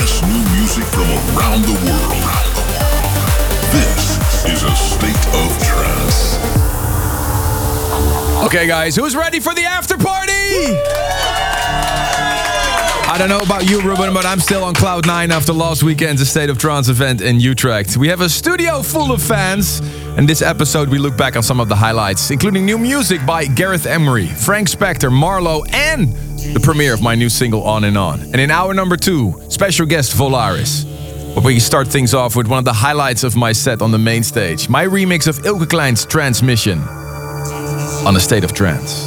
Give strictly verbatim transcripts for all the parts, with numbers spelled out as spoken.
best new music from around the world. This is a State of Trance. Okay, guys, who's ready for the after party? I don't know about you, Ruben, but I'm still on cloud nine after last weekend's State of Trance event in Utrecht. We have a studio full of fans. In this episode, we look back on some of the highlights, including new music by Gareth Emery, Frank Spector, Marlowe, and the premiere of my new single, On and On. And in hour number two, special guest Volaris. But we start things off with one of the highlights of my set on the main stage, my remix of Ilke Klein's Transmission on A State of Trance.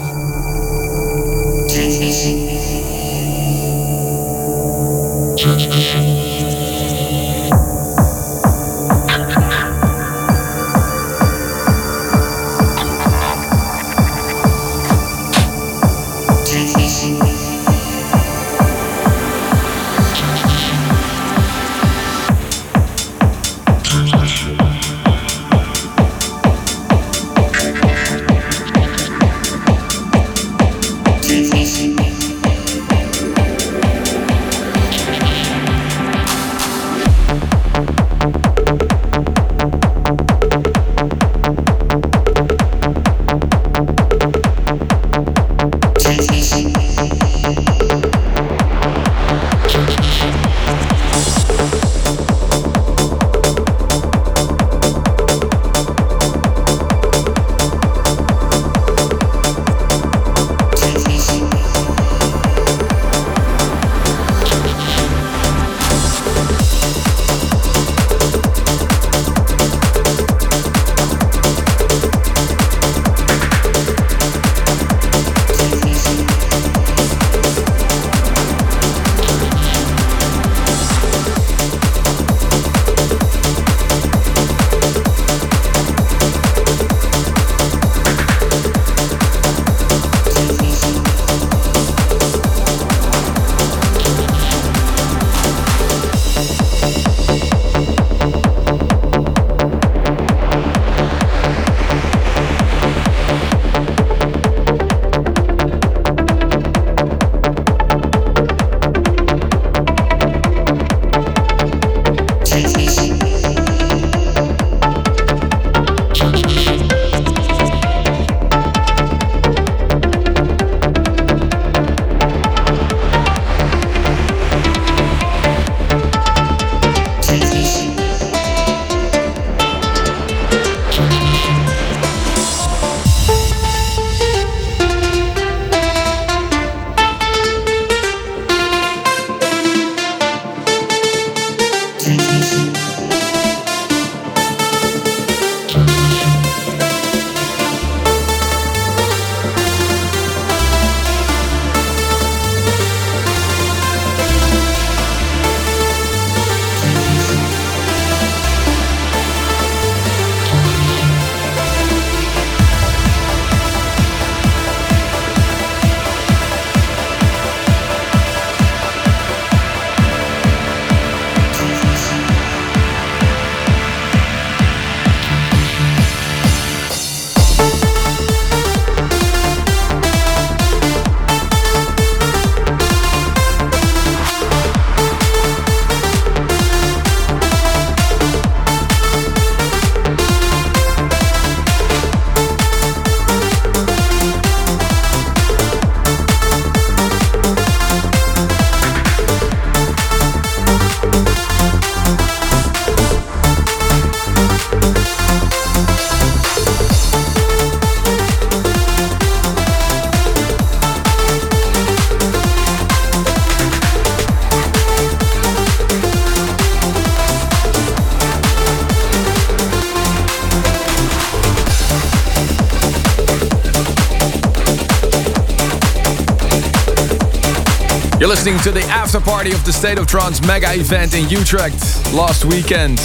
You're listening to the after party of the State of Trance mega event in Utrecht last weekend.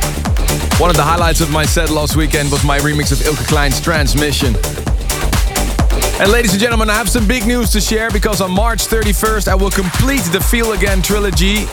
One of the highlights of my set last weekend was my remix of Ilke Klein's Transmission. And ladies and gentlemen, I have some big news to share because on March thirty-first I will complete the Feel Again trilogy.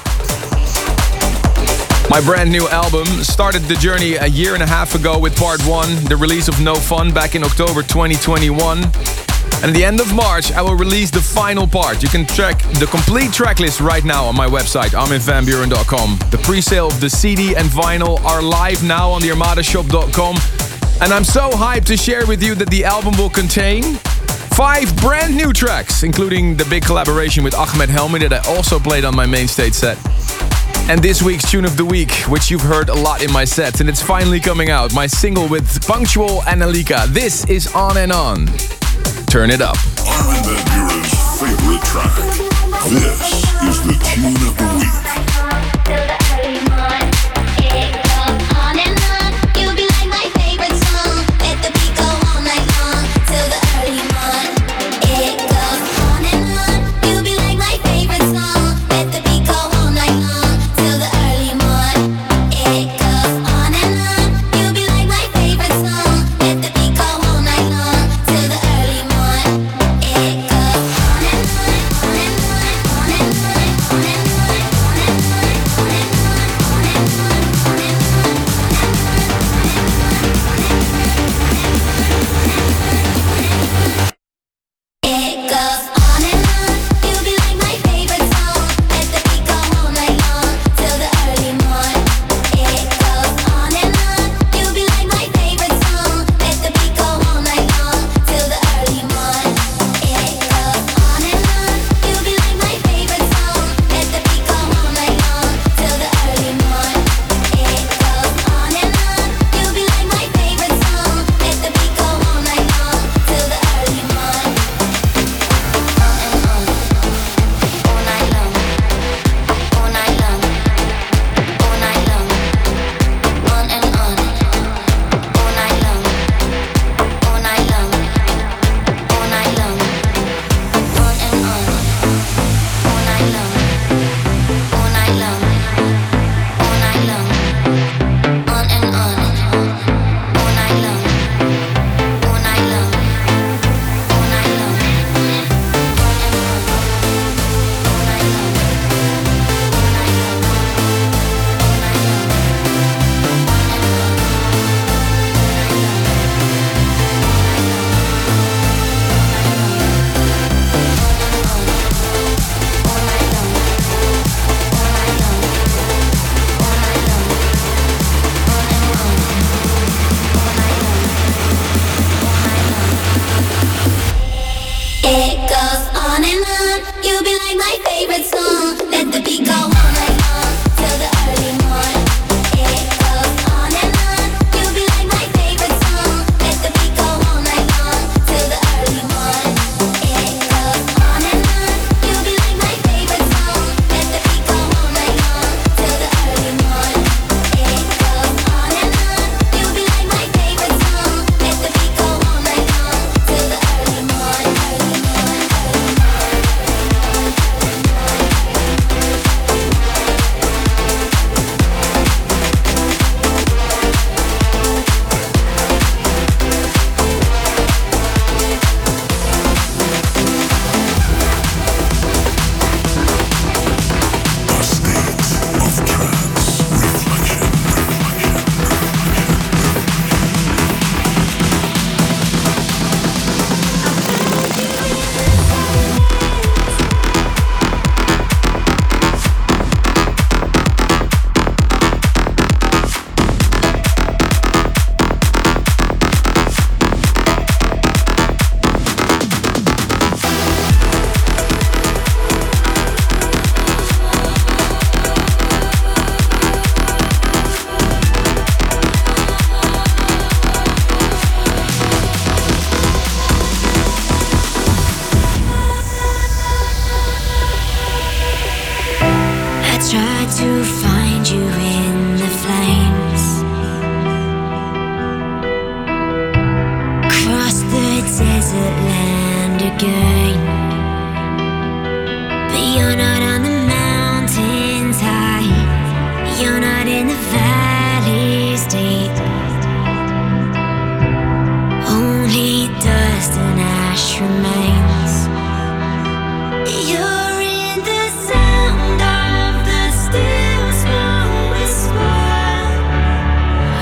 My brand new album started the journey a year and a half ago with part one, the release of No Fun back in October twenty twenty-one. And at the end of March, I will release the final part. You can track the complete track list right now on my website, armin van buuren dot com. The pre-sale of the C D and vinyl are live now on the armada shop dot com. And I'm so hyped to share with you that the album will contain five brand new tracks, including the big collaboration with Ahmed Helmy that I also played on my main stage set. And this week's Tune of the Week, which you've heard a lot in my sets, and it's finally coming out, my single with Punctual and Alika. This is On and On. Turn it up. Armin van Buuren's favorite track. This is the Tune of the Week.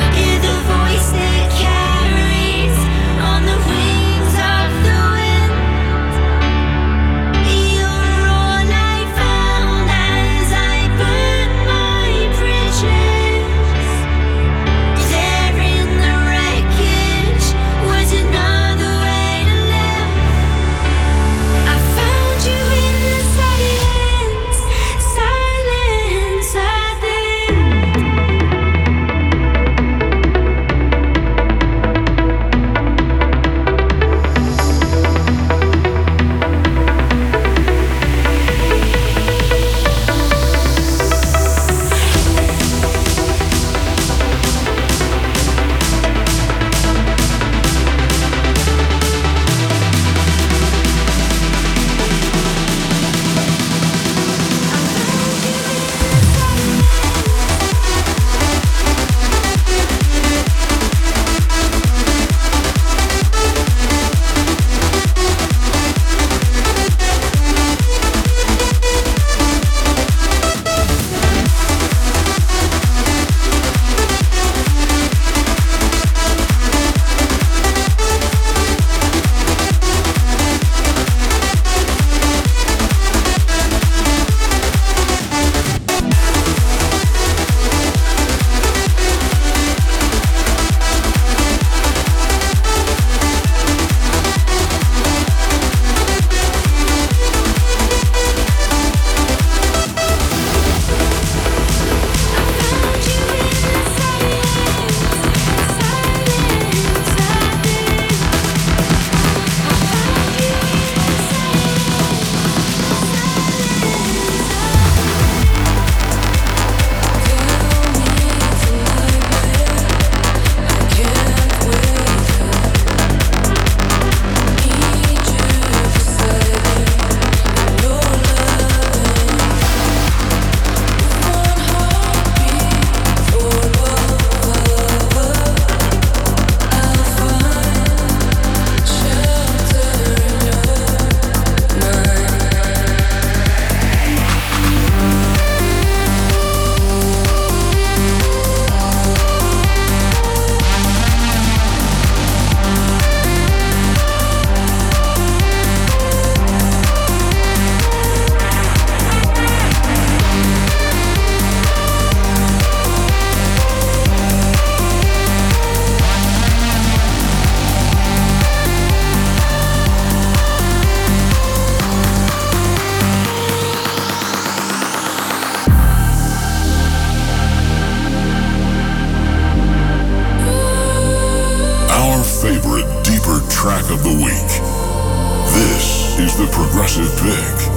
Voice that carries on the wings of the wind. track of the week. This is the Progressive Pick.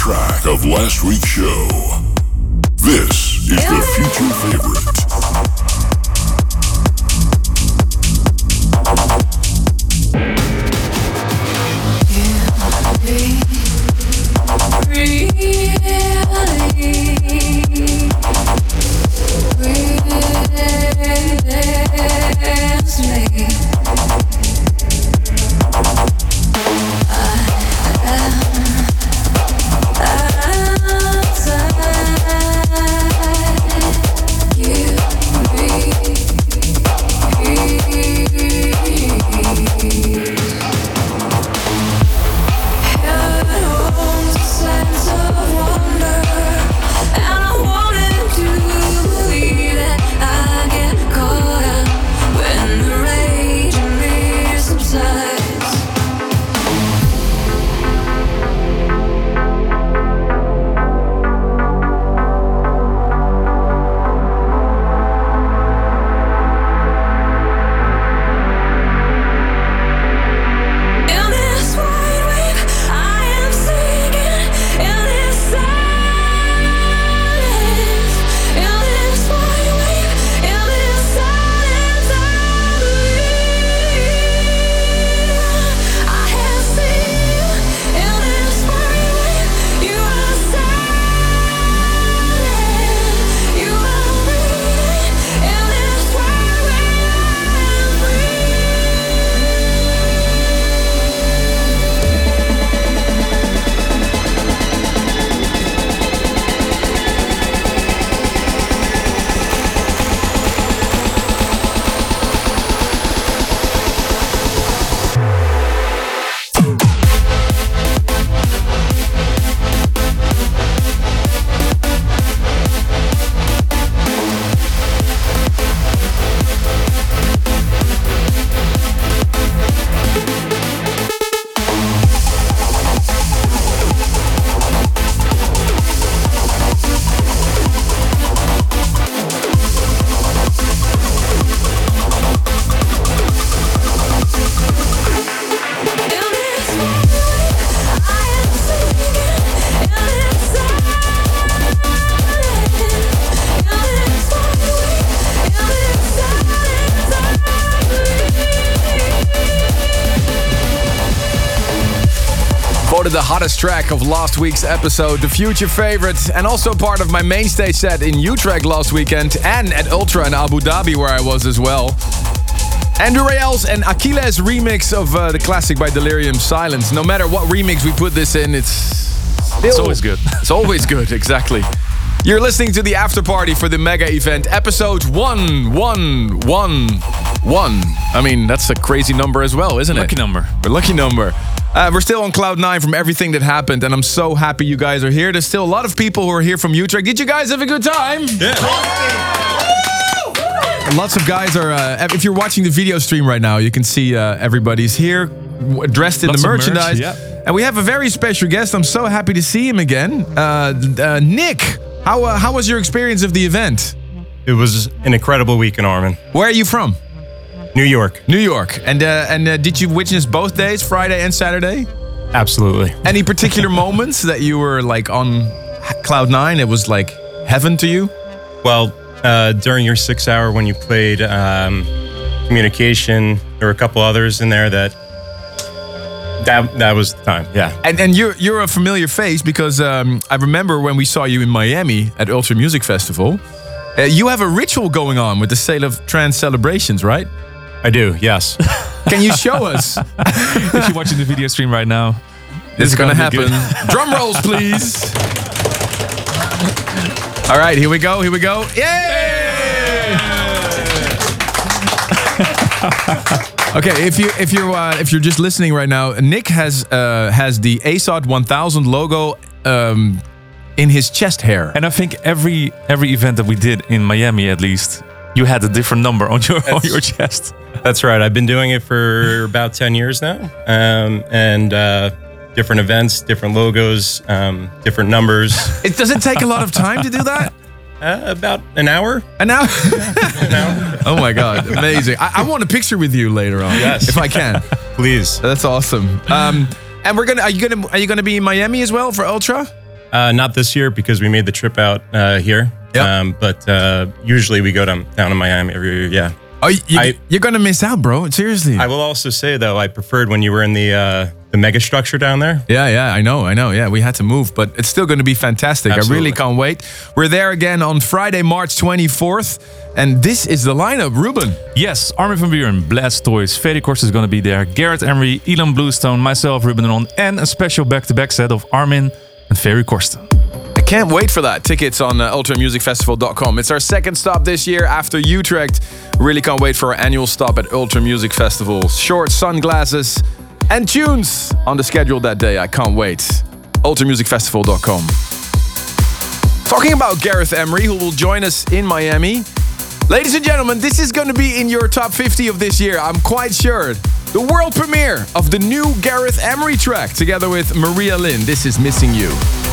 track of last week's show. This is the future favorite. The hottest track of last week's episode, the future favorite, and also part of my main stage set in Utrecht last weekend and at Ultra in Abu Dhabi where I was as well. Andrew Rayel's and Achilles remix of uh, the classic by Delirium, Silence. No matter what remix we put this in, it's still, it's always good. It's always good, exactly. You're listening to the after party for the mega event, episode one one one one. I mean, that's a crazy number as well, isn't lucky it? Lucky number. A lucky number. Uh, we're still on cloud nine from everything that happened, and I'm so happy you guys are here. There's still a lot of people who are here from Utrecht. Did you guys have a good time? Yeah. And lots of guys are, uh, if you're watching the video stream right now, you can see uh, everybody's here, w- dressed in lots the merchandise. Merch, yeah. And we have a very special guest. I'm so happy to see him again. Uh, uh, Nick, how, uh, how was your experience of the event? It was an incredible week in Arnhem. Where are you from? New York. New York. And uh, and uh, did you witness both days, Friday and Saturday? Absolutely. Any particular moments that you were like on cloud nine? It was like heaven to you? Well, uh, during your six hour when you played um, Communication, there were a couple others in there that that that was the time. Yeah. And and you're you're a familiar face because um, I remember when we saw you in Miami at Ultra Music Festival. Uh, you have a ritual going on with the State of Trance celebrations, right? I do, yes. Can you show us? If you're watching the video stream right now, this is gonna, gonna happen. Drum rolls, please. All right, here we go. Here we go. Yay! Okay, if you if you're uh, if you're just listening right now, Nick has uh, has the A S O T one thousand logo um, in his chest hair, and I think every every event that we did in Miami, at least, you had a different number on your on your chest. That's right. I've been doing it for about ten years now, um, and uh, different events, different logos, um, different numbers. It does it take a lot of time to do that? Uh, about an hour. An hour? An hour. Oh my God, amazing! I, I want a picture with you later on, yes, if I can, please. That's awesome. Um, and we're gonna are you gonna are you gonna be in Miami as well for Ultra? Uh, not this year because we made the trip out uh, here. Yep. Um, but uh, usually we go down, down to Miami every year. Yeah. Oh, you, I- you're gonna miss out, bro. Seriously. I will also say though, I preferred when you were in the uh, the mega structure down there. Yeah, yeah, I know, I know. Yeah, we had to move, but it's still going to be fantastic. Absolutely. I really can't wait. We're there again on Friday, March twenty-fourth, and this is the lineup, Ruben. Yes, Armin van Buuren, Blastoise, Fede Korst is going to be there, Garrett Emery, Elan Bluestone, myself, Ruben Ron, and a special back-to-back set of Armin and Ferry Korsten. I can't wait for that. Tickets on uh, ultra music festival dot com. It's our second stop this year after Utrecht. Really can't wait for our annual stop at Ultra Music Festival. Shorts, sunglasses, and tunes on the schedule that day. I can't wait. ultra music festival dot com. Talking about Gareth Emery, who will join us in Miami. Ladies and gentlemen, this is going to be in your top fifty of this year, I'm quite sure. The world premiere of the new Gareth Emery track together with Maria Lynn. This is Missing You.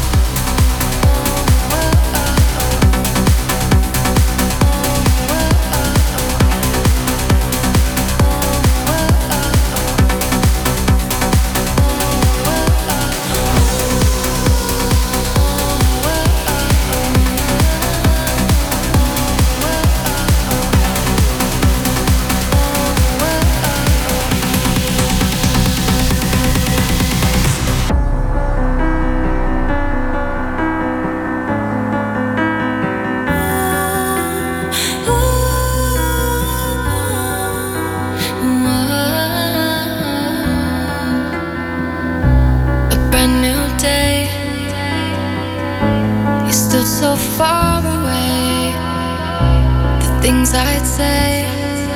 So far away, the things I'd say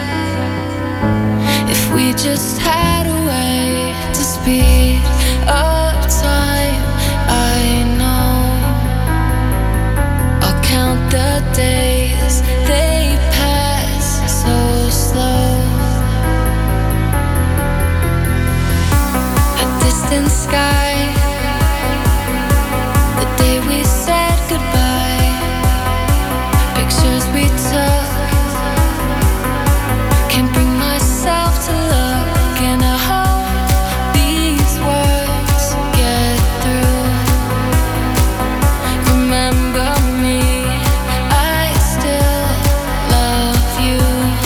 if we just had a way to speed up time. I know I'll count the days, they pass so slow. A distant sky, the day we said goodbye, pictures we took, can't bring myself to look, and I hope these words get through. Remember me, I still love you.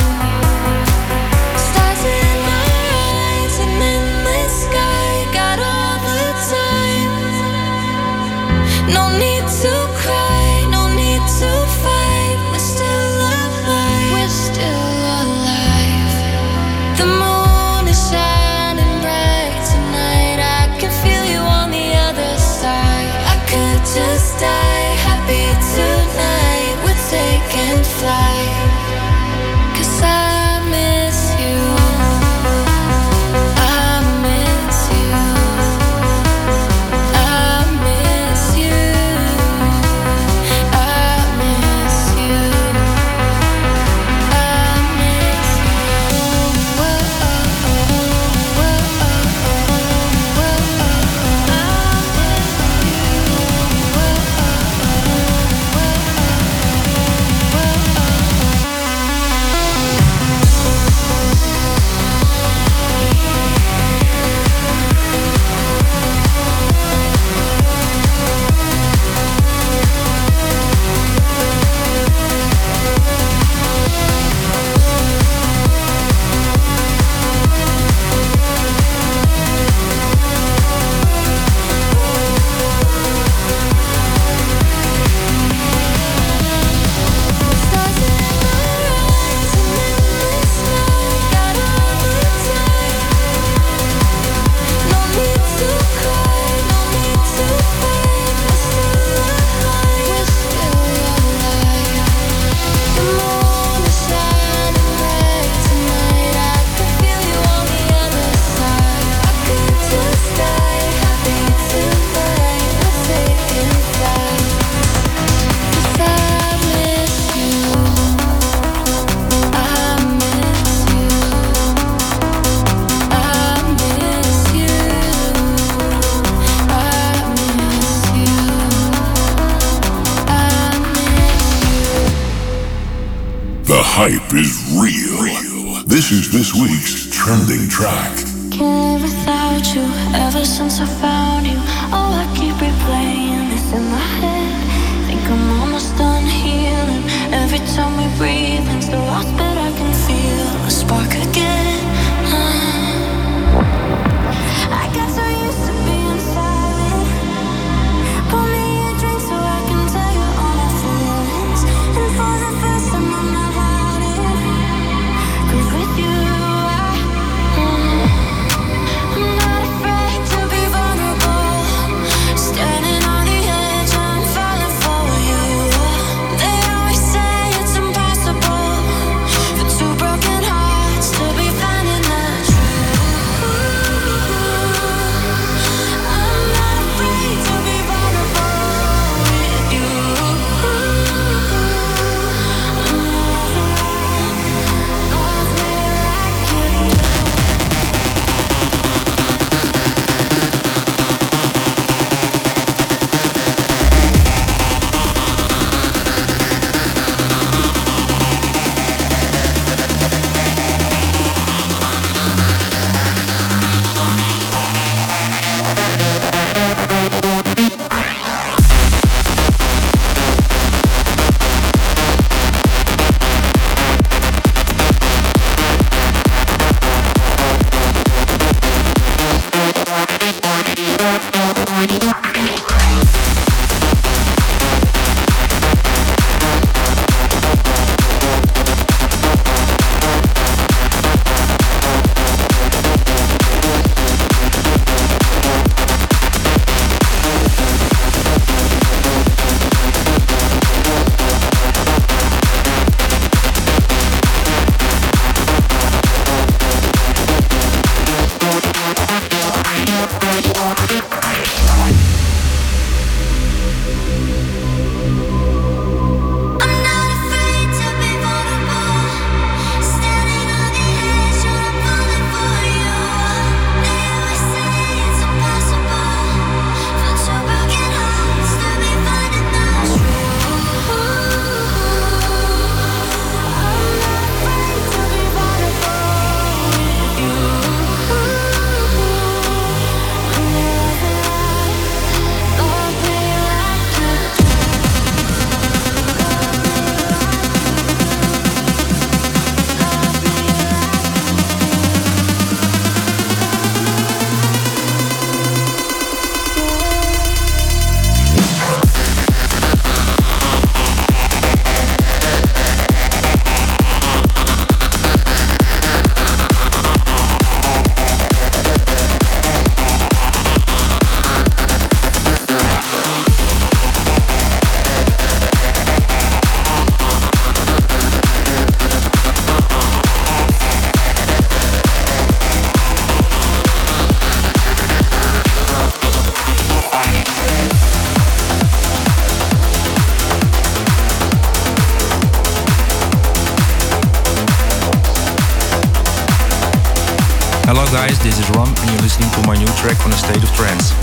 Stars in my eyes, an endless sky, got all the time. No need to cry, no need to fight. We're still alive, we're still alive. The moon is shining bright tonight. I can feel you on the other side. I could just die happy tonight. We're taking flight, 'cause I miss you, I miss you, I miss you, I miss you, I miss you. Stars in my eyes, an endless sky, got all the time. No need to cry, no need to fight. We're still alive, we're still alive. The moon is shining bright tonight. I can feel you on the other side. I could just die happy tonight. We're taking flight, 'cause I miss you, I miss you, I miss you, I miss you, I miss you. The hype is real. This is this week's trending track. Can't live without you. Ever since I found you, oh, I keep replaying this in guys, this is Ron and you're listening to my new track on A State of Trance.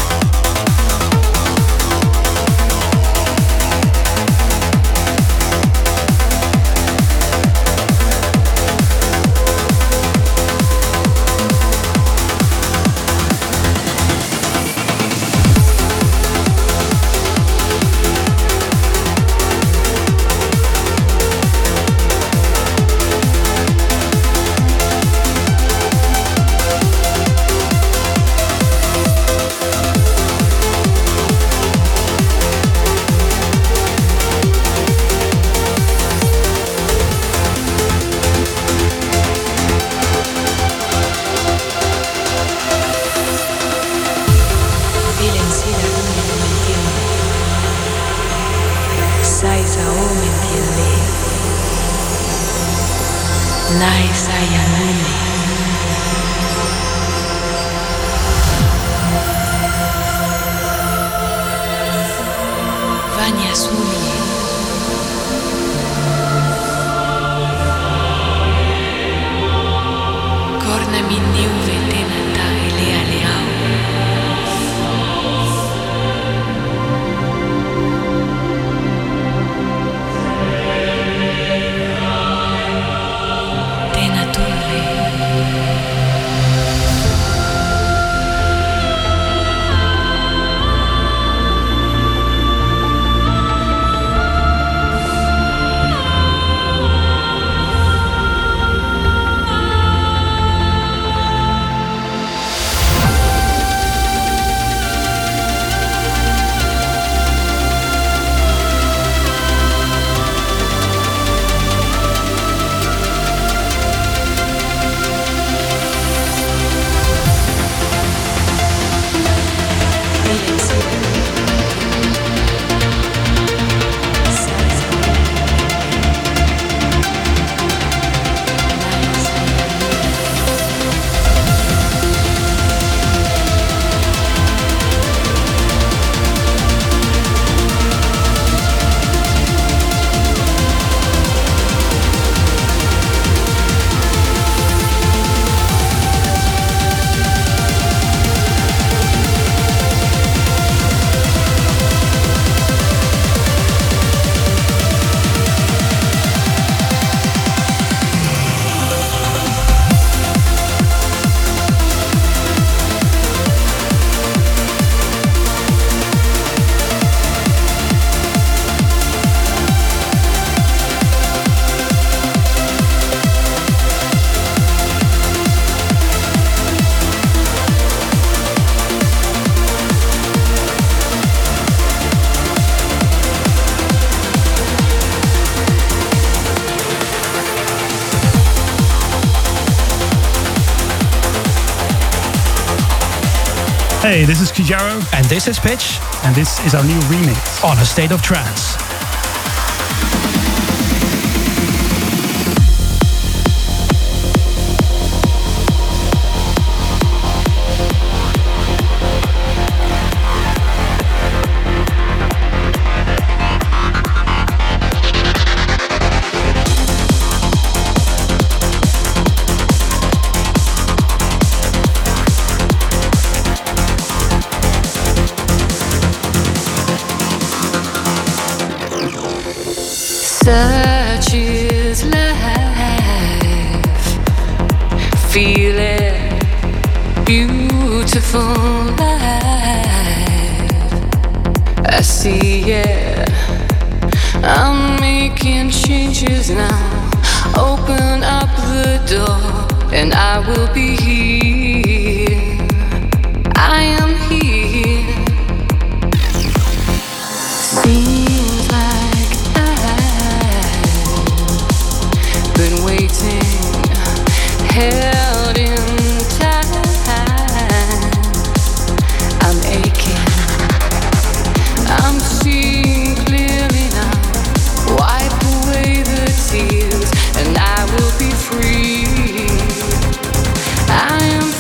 Hey, this is Kijaro. And this is Pitch. And this is our new remix on A State of Trance. Such is life. Feel it, beautiful life. I see it. I'm making changes now. Open up the door, and I will be here. I am here. Seems like been waiting, held in time. I'm aching, I'm seeing clearly now. Wipe away the tears, and I will be free. I am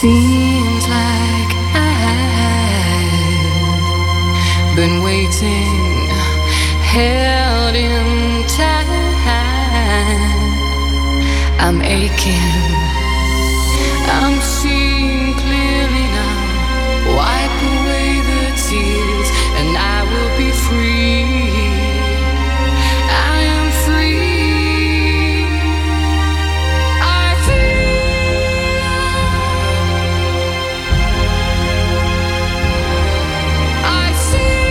Seems like I've been waiting, held in time. I'm aching, I'm seeing clearly now. Wipe away the tears and I will be free. I am free. I feel, I see.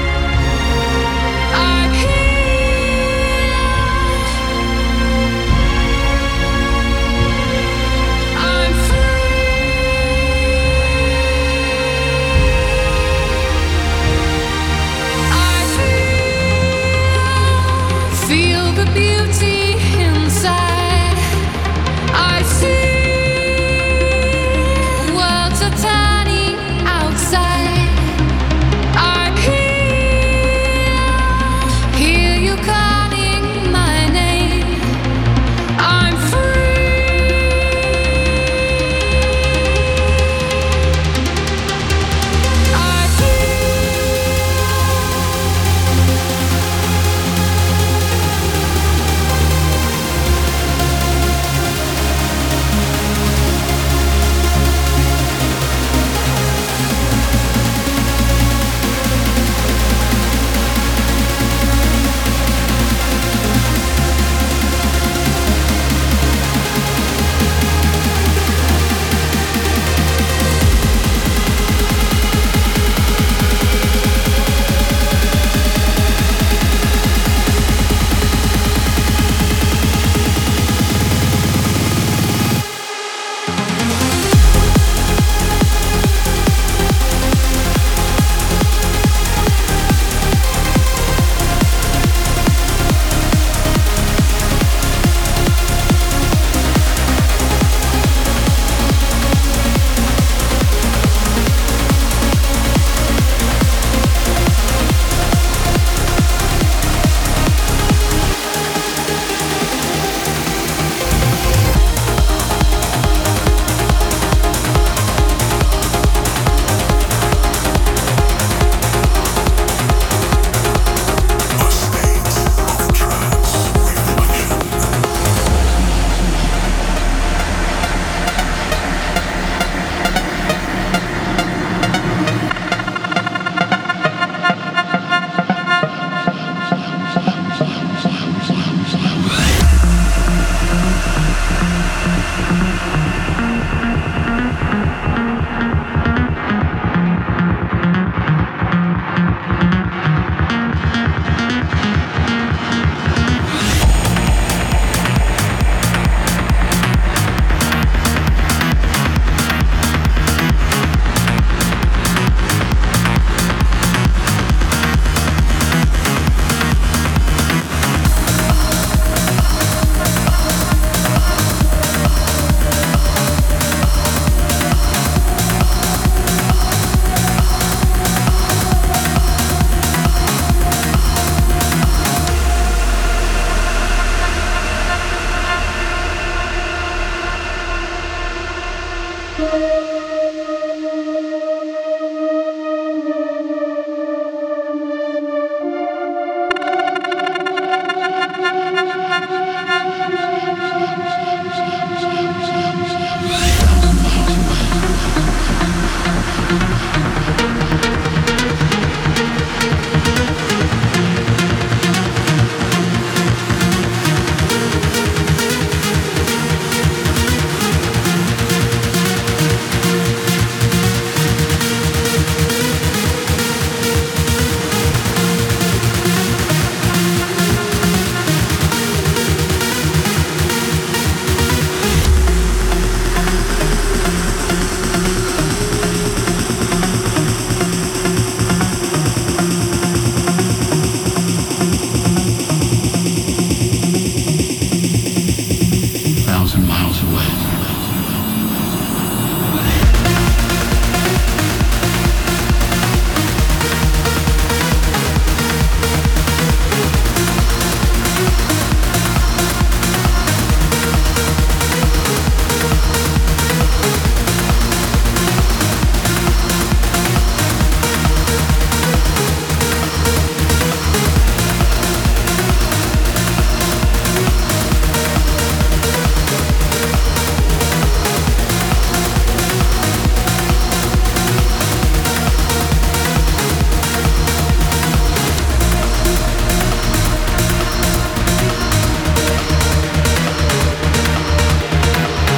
I hear.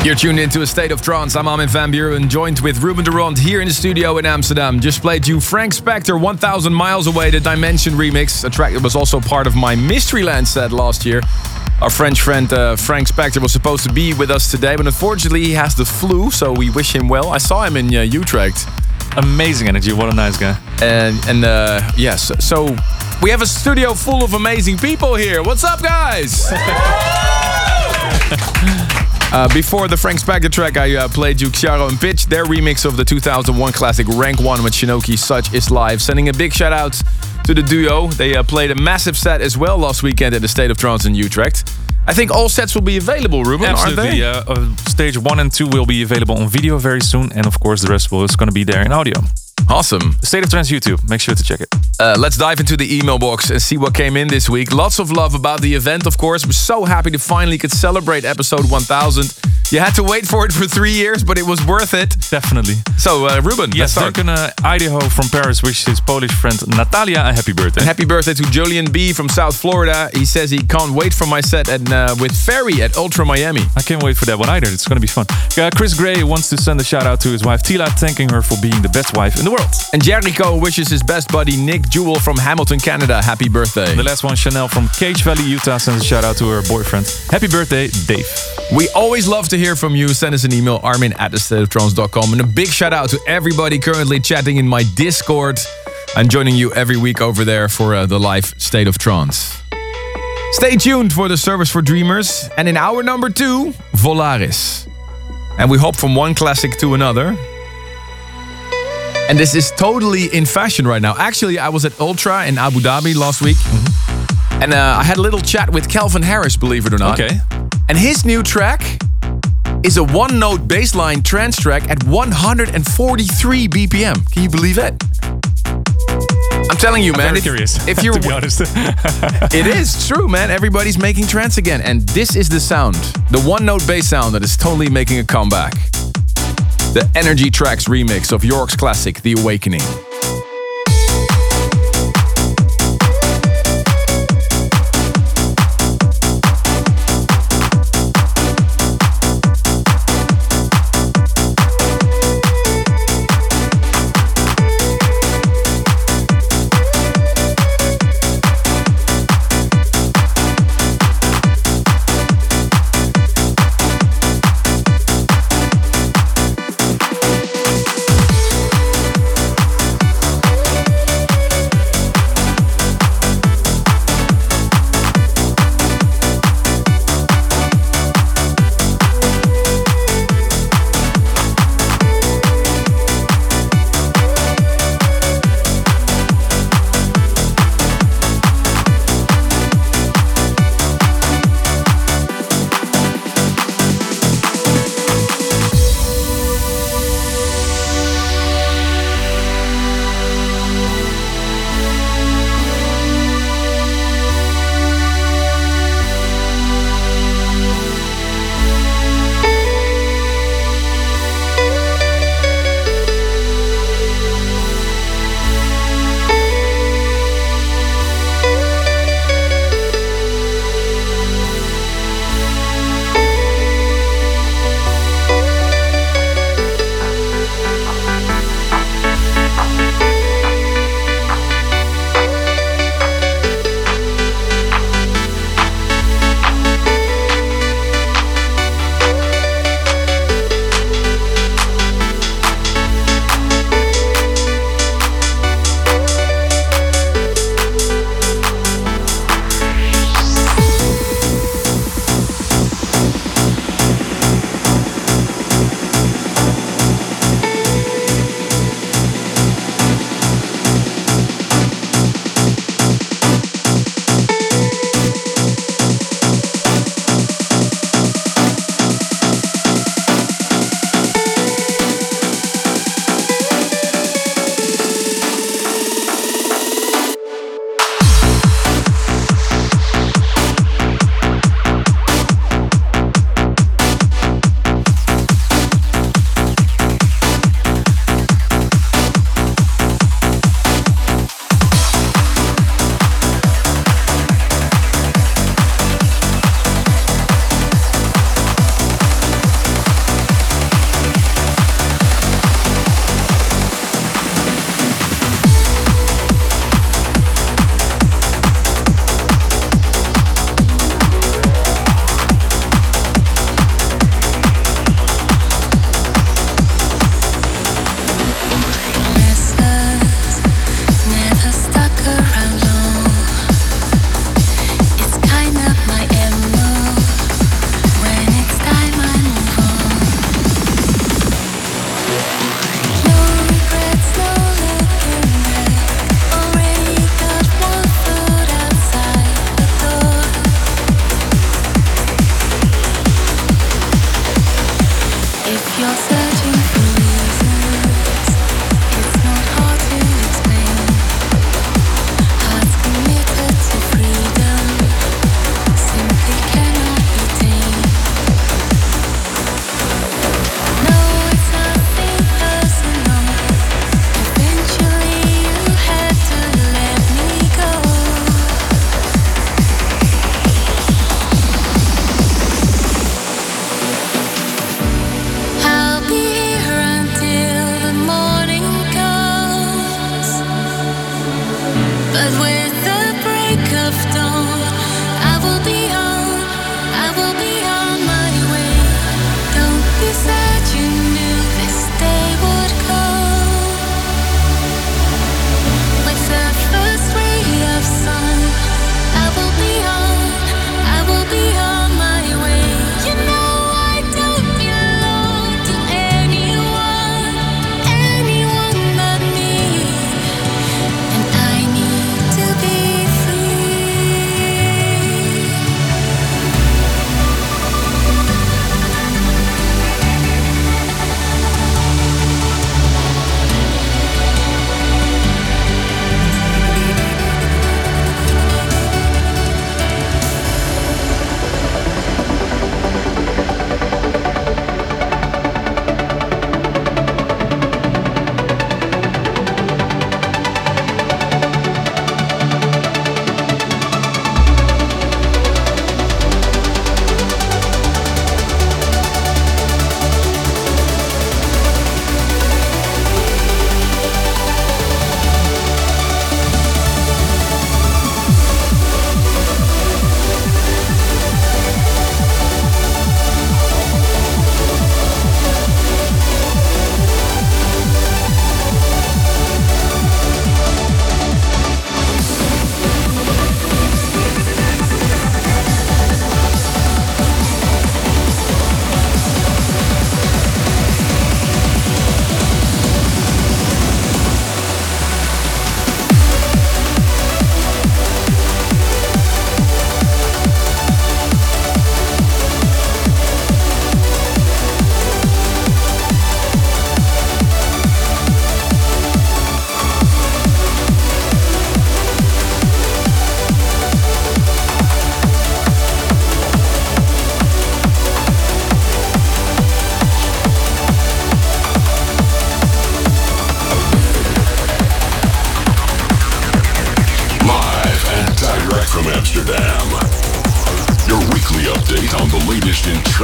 You're tuned into A State of Trance. I'm Armin van Buuren, joined with Ruben de Ronde here in the studio in Amsterdam. Just played you Frank Spector, one thousand Miles Away, the Dimension remix. A track that was also part of my Mysteryland set last year. Our French friend uh, Frank Spector was supposed to be with us today, but unfortunately he has the flu, so we wish him well. I saw him in uh, Utrecht. Amazing energy, what a nice guy. And, and uh, yes, so we have a studio full of amazing people here. What's up, guys? Uh, before the Frank Spector track, I uh, played you Xiaro and Pitch, their remix of the two thousand one classic Rank one with Shinoki, Such Is Life. Sending a big shout out to the duo. They uh, played a massive set as well last weekend at the State of Trance in Utrecht. I think all sets will be available, Ruben, Absolutely, aren't they? Uh, uh, stage one and two will be available on video very soon. And of course, the rest will, is going to be there in audio. Awesome. State of Trance YouTube, make sure to check it. Uh, let's dive into the email box and see what came in this week. Lots of love about the event, of course. We're so happy to finally could celebrate episode one thousand. You had to wait for it for three years, but it was worth it. Definitely. So, uh, Ruben, Yes, let's start. Duncan uh, Idaho from Paris wishes his Polish friend Natalia a happy birthday. And happy birthday to Julian B from South Florida. He says he can't wait for my set and uh, with Ferry at Ultra Miami. I can't wait for that one either. It's going to be fun. Uh, Chris Gray wants to send a shout out to his wife Tila, thanking her for being the best wife in the world. And Jericho wishes his best buddy Nick Jewell from Hamilton, Canada, happy birthday. The last one, Chanel from Cage Valley, Utah, sends a shout out to her boyfriend. Happy birthday, Dave. We always love to hear from you. Send us an email, armin at the state of trance dot com. And a big shout out to everybody currently chatting in my Discord. I'm joining you every week over there for uh, the live State of Trance. Stay tuned for the Service for Dreamers. And in hour number two, Volaris. And we hop from one classic to another. And this is totally in fashion right now. Actually, I was at Ultra in Abu Dhabi last week. Mm-hmm. And uh, I had a little chat with Calvin Harris, believe it or not. Okay. And his new track is a one-note bassline trance track at one hundred forty-three B P M. Can you believe it? I'm telling you, I'm man. very if, curious, if you're, to be honest. It is true, man. Everybody's making trance again. And this is the sound. The one-note bass sound that is totally making a comeback. The Energy Tracks remix of York's classic, The Awakening.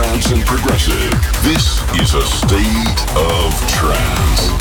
trance and progressive. This is a state of trance.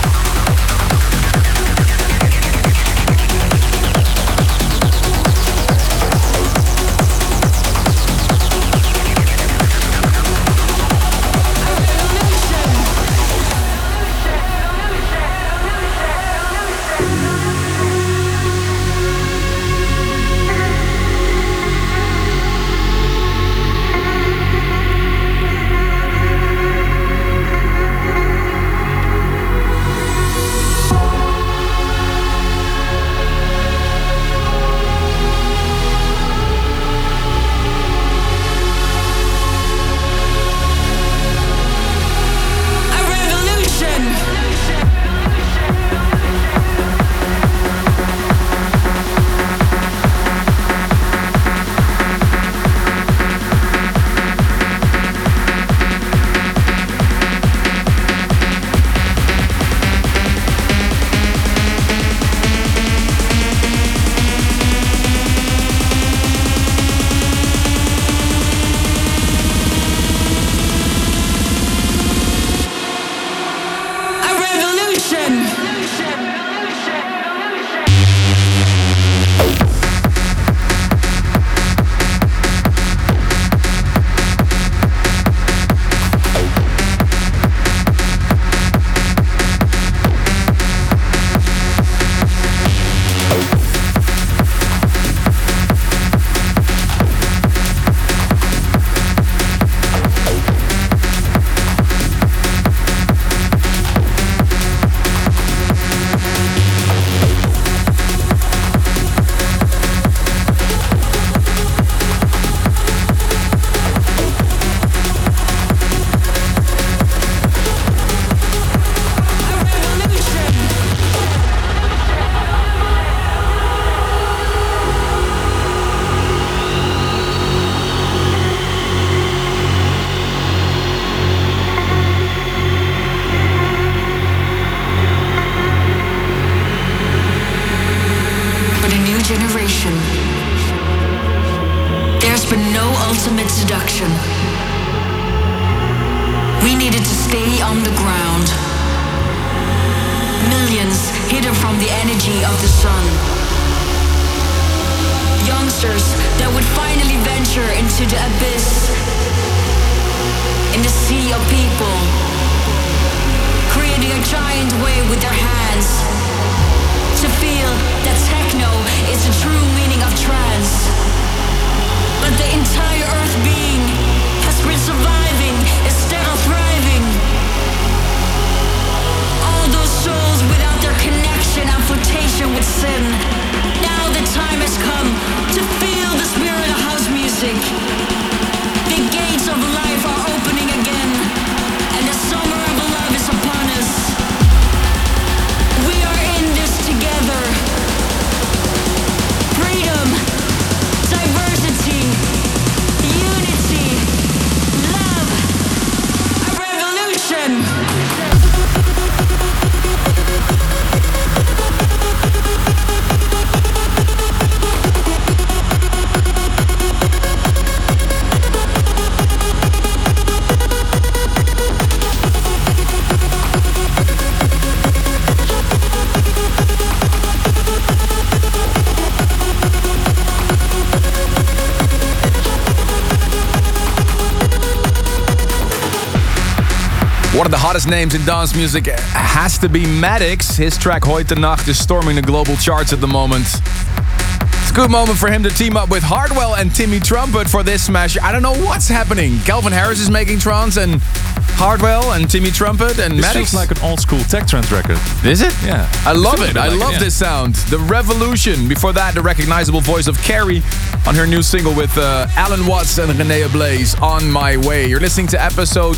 One of the hottest names in dance music has to be Maddox. His track Heute Nacht is storming the global charts at the moment. It's a good moment for him to team up with Hardwell and Timmy Trumpet for this smash. I don't know what's happening. Calvin Harris is making trance and Hardwell and Timmy Trumpet and This Maddox. feels like an old school tech trance record. Is it? Yeah. I love Feels it. a bit I like love it, yeah. this sound. The Revolution. Before that, the recognizable voice of Carrie on her new single with uh, Alan Watts and Renee Blaze, On My Way. You're listening to episode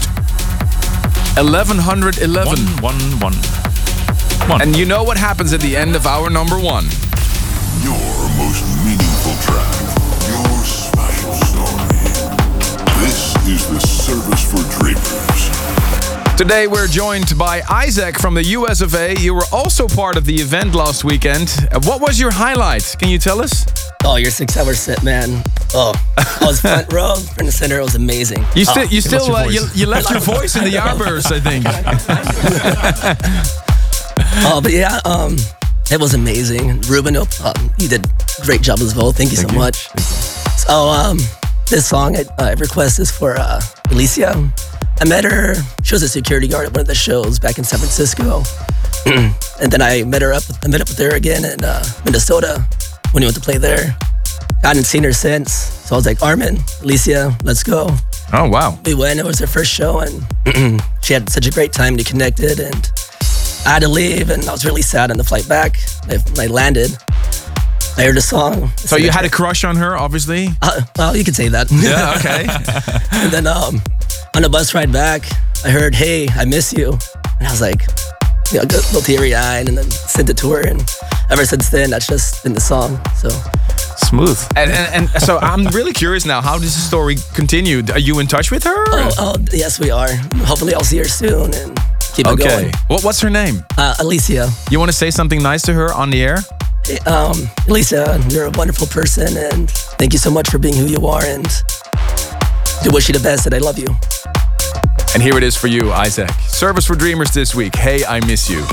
eleven eleven. One, one, one. One. And you know what happens at the end of our number one. Your most meaningful track. Your special story. This is the Service for Dreamers. Today we're joined by Isaac from the U S of A. You were also part of the event last weekend. Uh, What was your highlight? Can you tell us? Oh, your six-hour set, man. Oh, I was front row, front and center. It was amazing. You still, Oh, you still, your uh, voice. you, you left your voice in the Arbors, I think. oh, but yeah, um, it was amazing. Ruben, um, you did a great job as well. Thank you so much. So, um, this song I, I request is for uh, Alicia. I met her. She was a security guard at one of the shows back in San Francisco, and then I met her up. I met up with her again in uh, Minnesota when we went to play there. I hadn't seen her since, so I was like, Armin, Alicia, let's go. Oh, wow. We went. It was her first show, and she had such a great time. We connected, and I had to leave, and I was really sad on the flight back. I, I landed. I heard a song. So you had a crush on her, obviously? Uh, well, you could say that. Yeah, okay. And then um, on the bus ride back, I heard, "Hey, I miss you," and I was like, you know, a little teary-eyed, and then sent it to her, and ever since then, that's just been the song. So. Smooth. And, and, and so I'm really curious now, how does the story continue? Are you in touch with her? Oh, oh, yes, we are. Hopefully, I'll see her soon and keep it Okay. going. What, what's her name? Uh, Alicia. You want to say something nice to her on the air? Hey, um, Alicia, you're a wonderful person, and thank you so much for being who you are. And I wish you the best, and I love you. And here it is for you, Isaac. Service for Dreamers this week. Hey, I miss you.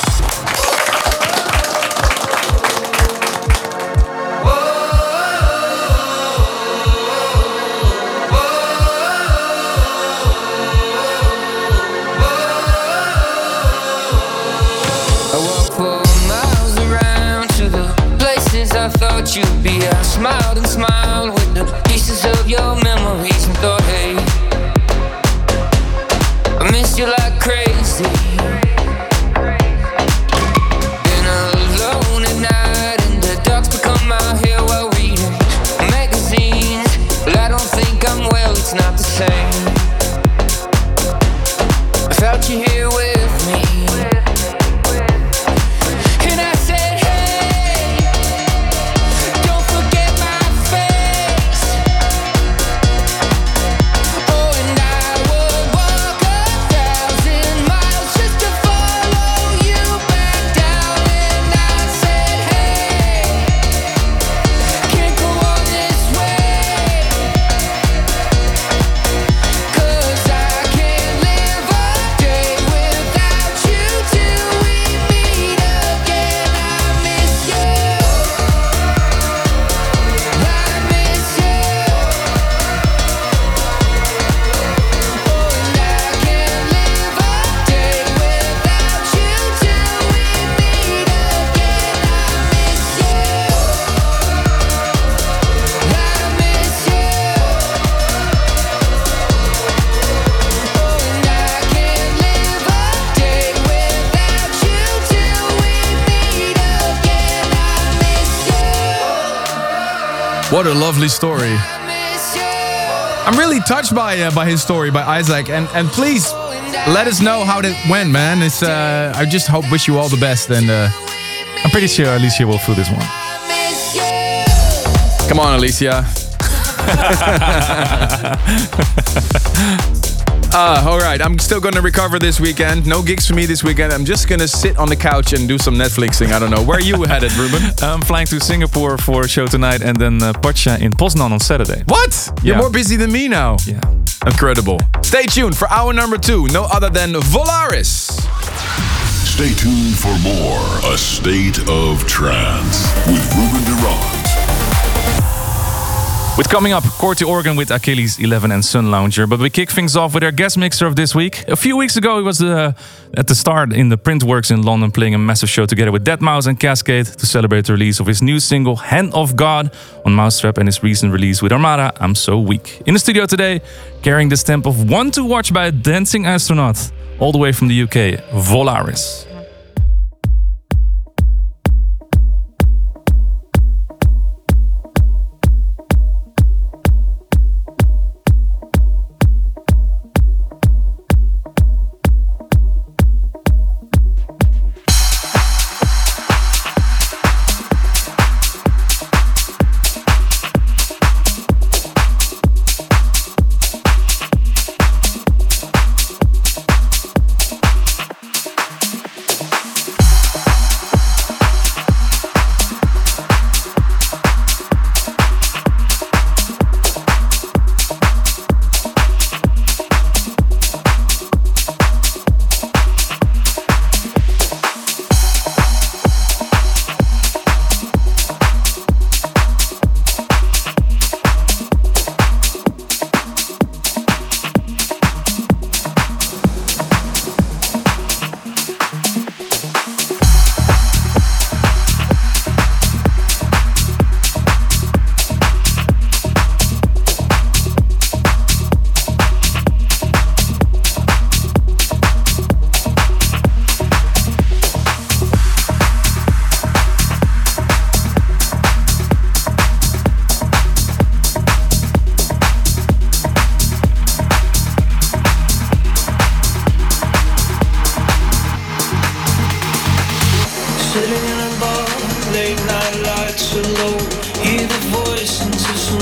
I thought you'd be. I smiled and smiled with the pieces of your memories and thought, hey, I miss you like crazy. Been alone at night and the dark's become out here while reading magazines. But I don't think I'm well, it's not the same. I felt you here with me. What a lovely story. I'm really touched by uh, by his story, by Isaac. And and please let us know how that went, man. It's uh, I just hope wish you all the best. And uh, I'm pretty sure Alicia will feel this one. Come on, Alicia. Uh, all right, I'm still going to recover this weekend. No gigs for me this weekend. I'm just going to sit on the couch and do some Netflixing. I don't know. Where are you headed, Ruben? I'm flying to Singapore for a show tonight and then uh, Pocha in Poznan on Saturday. What? You're Yeah. more busy than me now. Yeah. Incredible. Stay tuned for hour number two. No other than Volaris. Stay tuned for more A State of Trance with Ruben Durant. With coming up, Corti Organ with Achilles eleven and Sun Lounger. But we kick things off with our guest mixer of this week. A few weeks ago, he was uh, at the start in the Printworks in London, playing a massive show together with deadmau five and Cascade to celebrate the release of his new single, Hand of God, on Mousetrap, and his recent release with Armada, I'm So Weak. In the studio today, carrying the stamp of one to watch by a dancing astronaut, all the way from the U K, Volaris.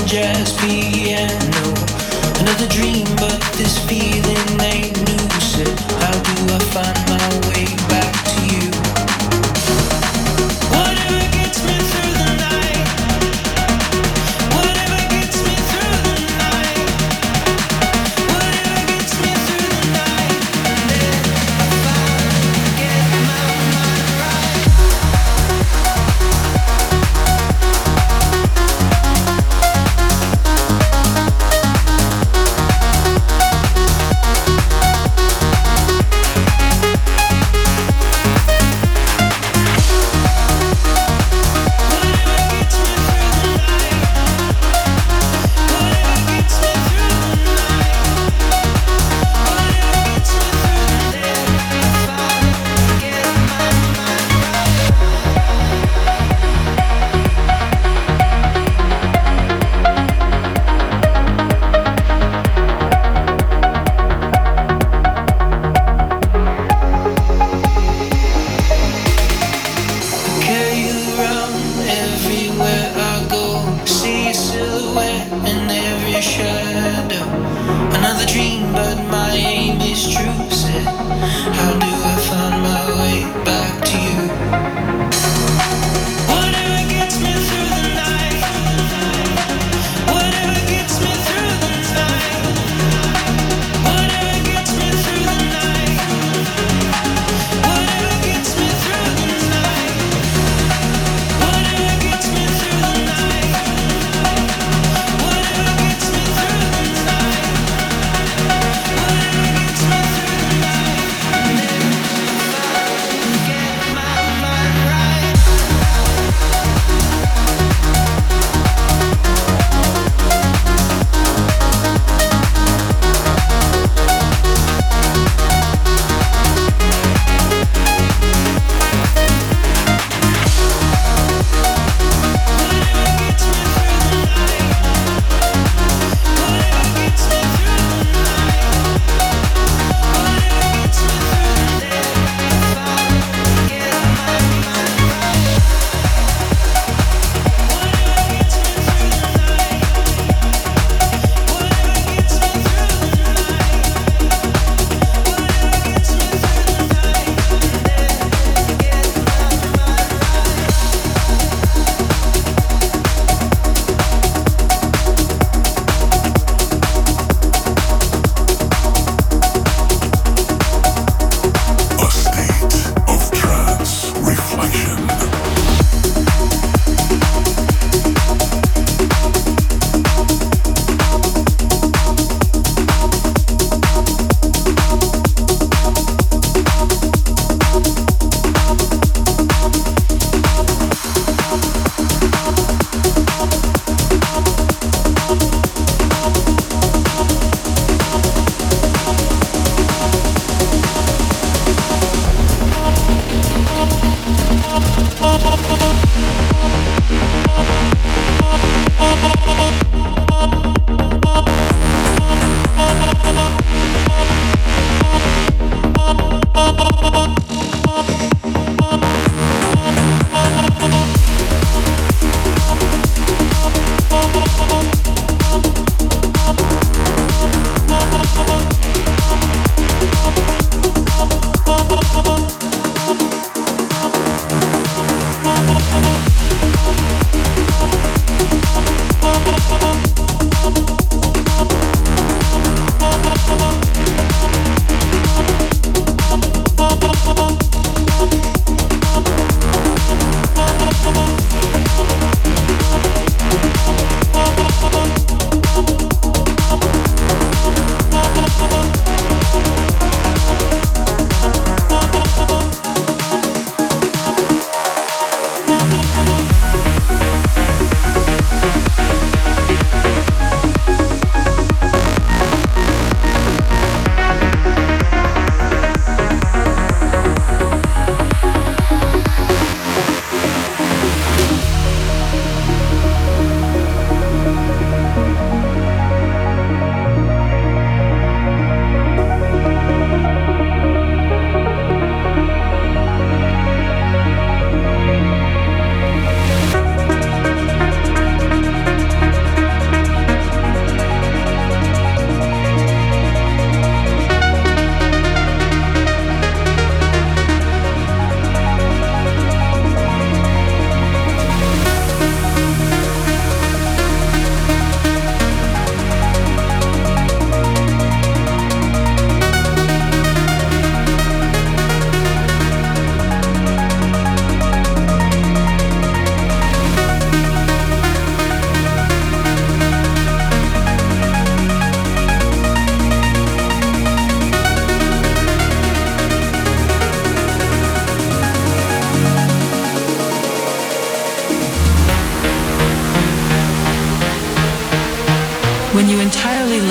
jazz piano. Another dream, but this feeling ain't new. Said, how do I find my way back to you? Whatever gets me through the night. Whatever gets me through the night. Whatever gets me through the night. And then I finally get my mind right.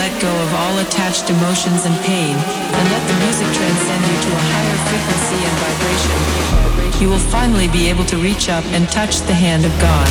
let go of all attached emotions and pain, and let the music transcend you to a higher frequency and vibration, you will finally be able to reach up and touch the hand of God.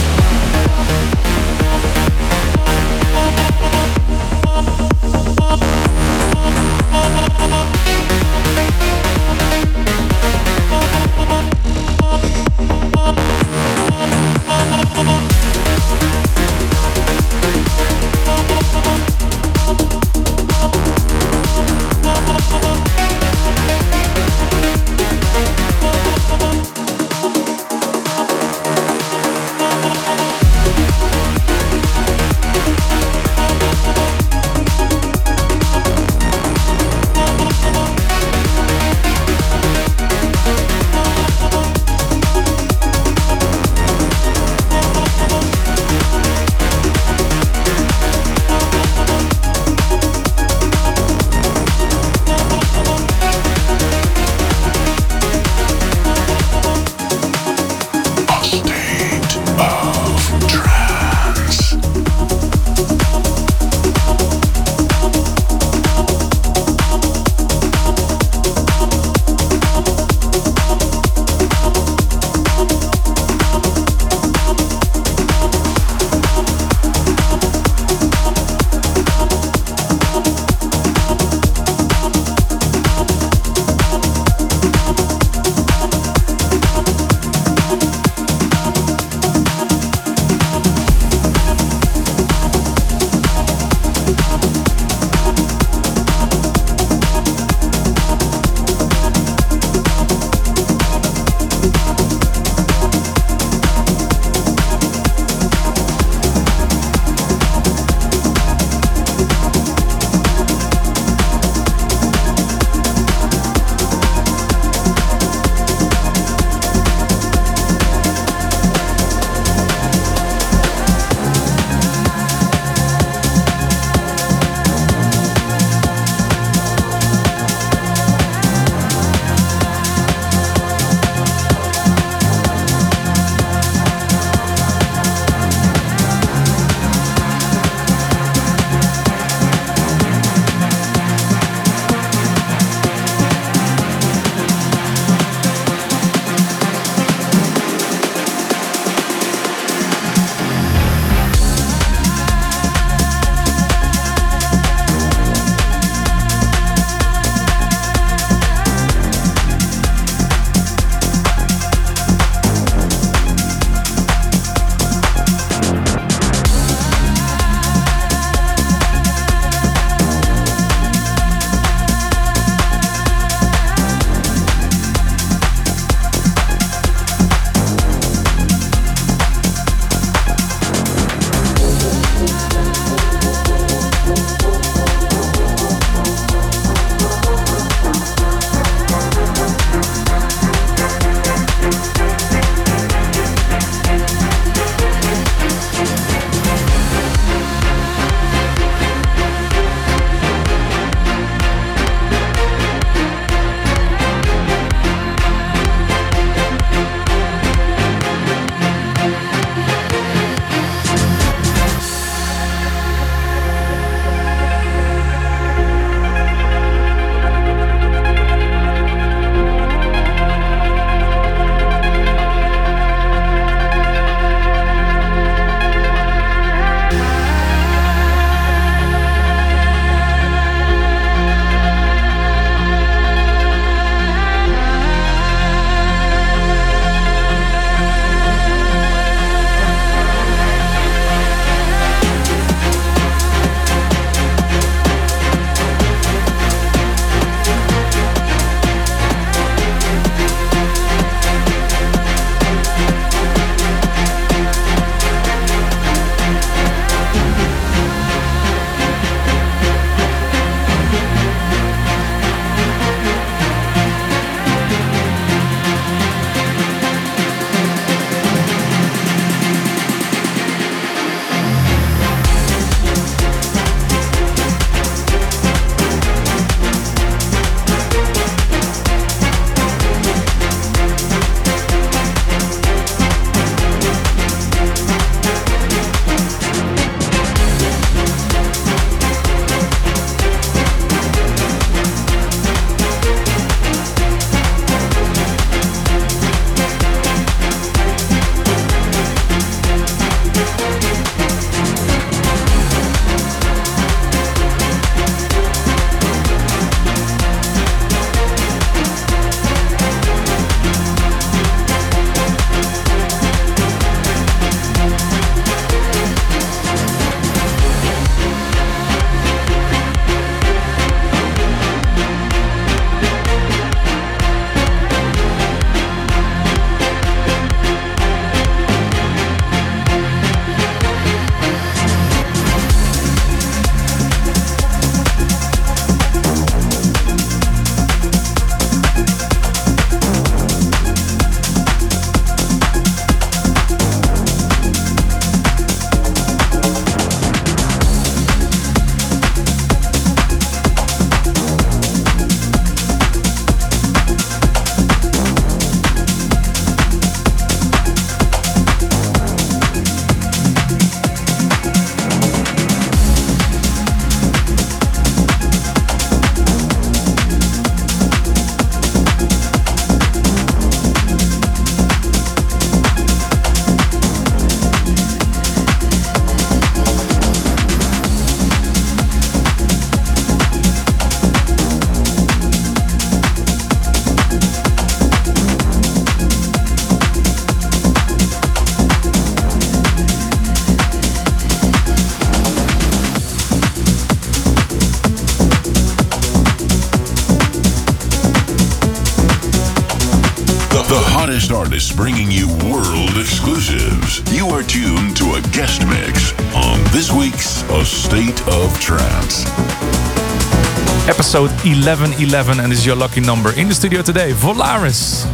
hottest artists bringing you world exclusives. You are tuned to a guest mix on this week's A State of Trance. Episode eleven eleven, and this is your lucky number. In the studio today, Volaris.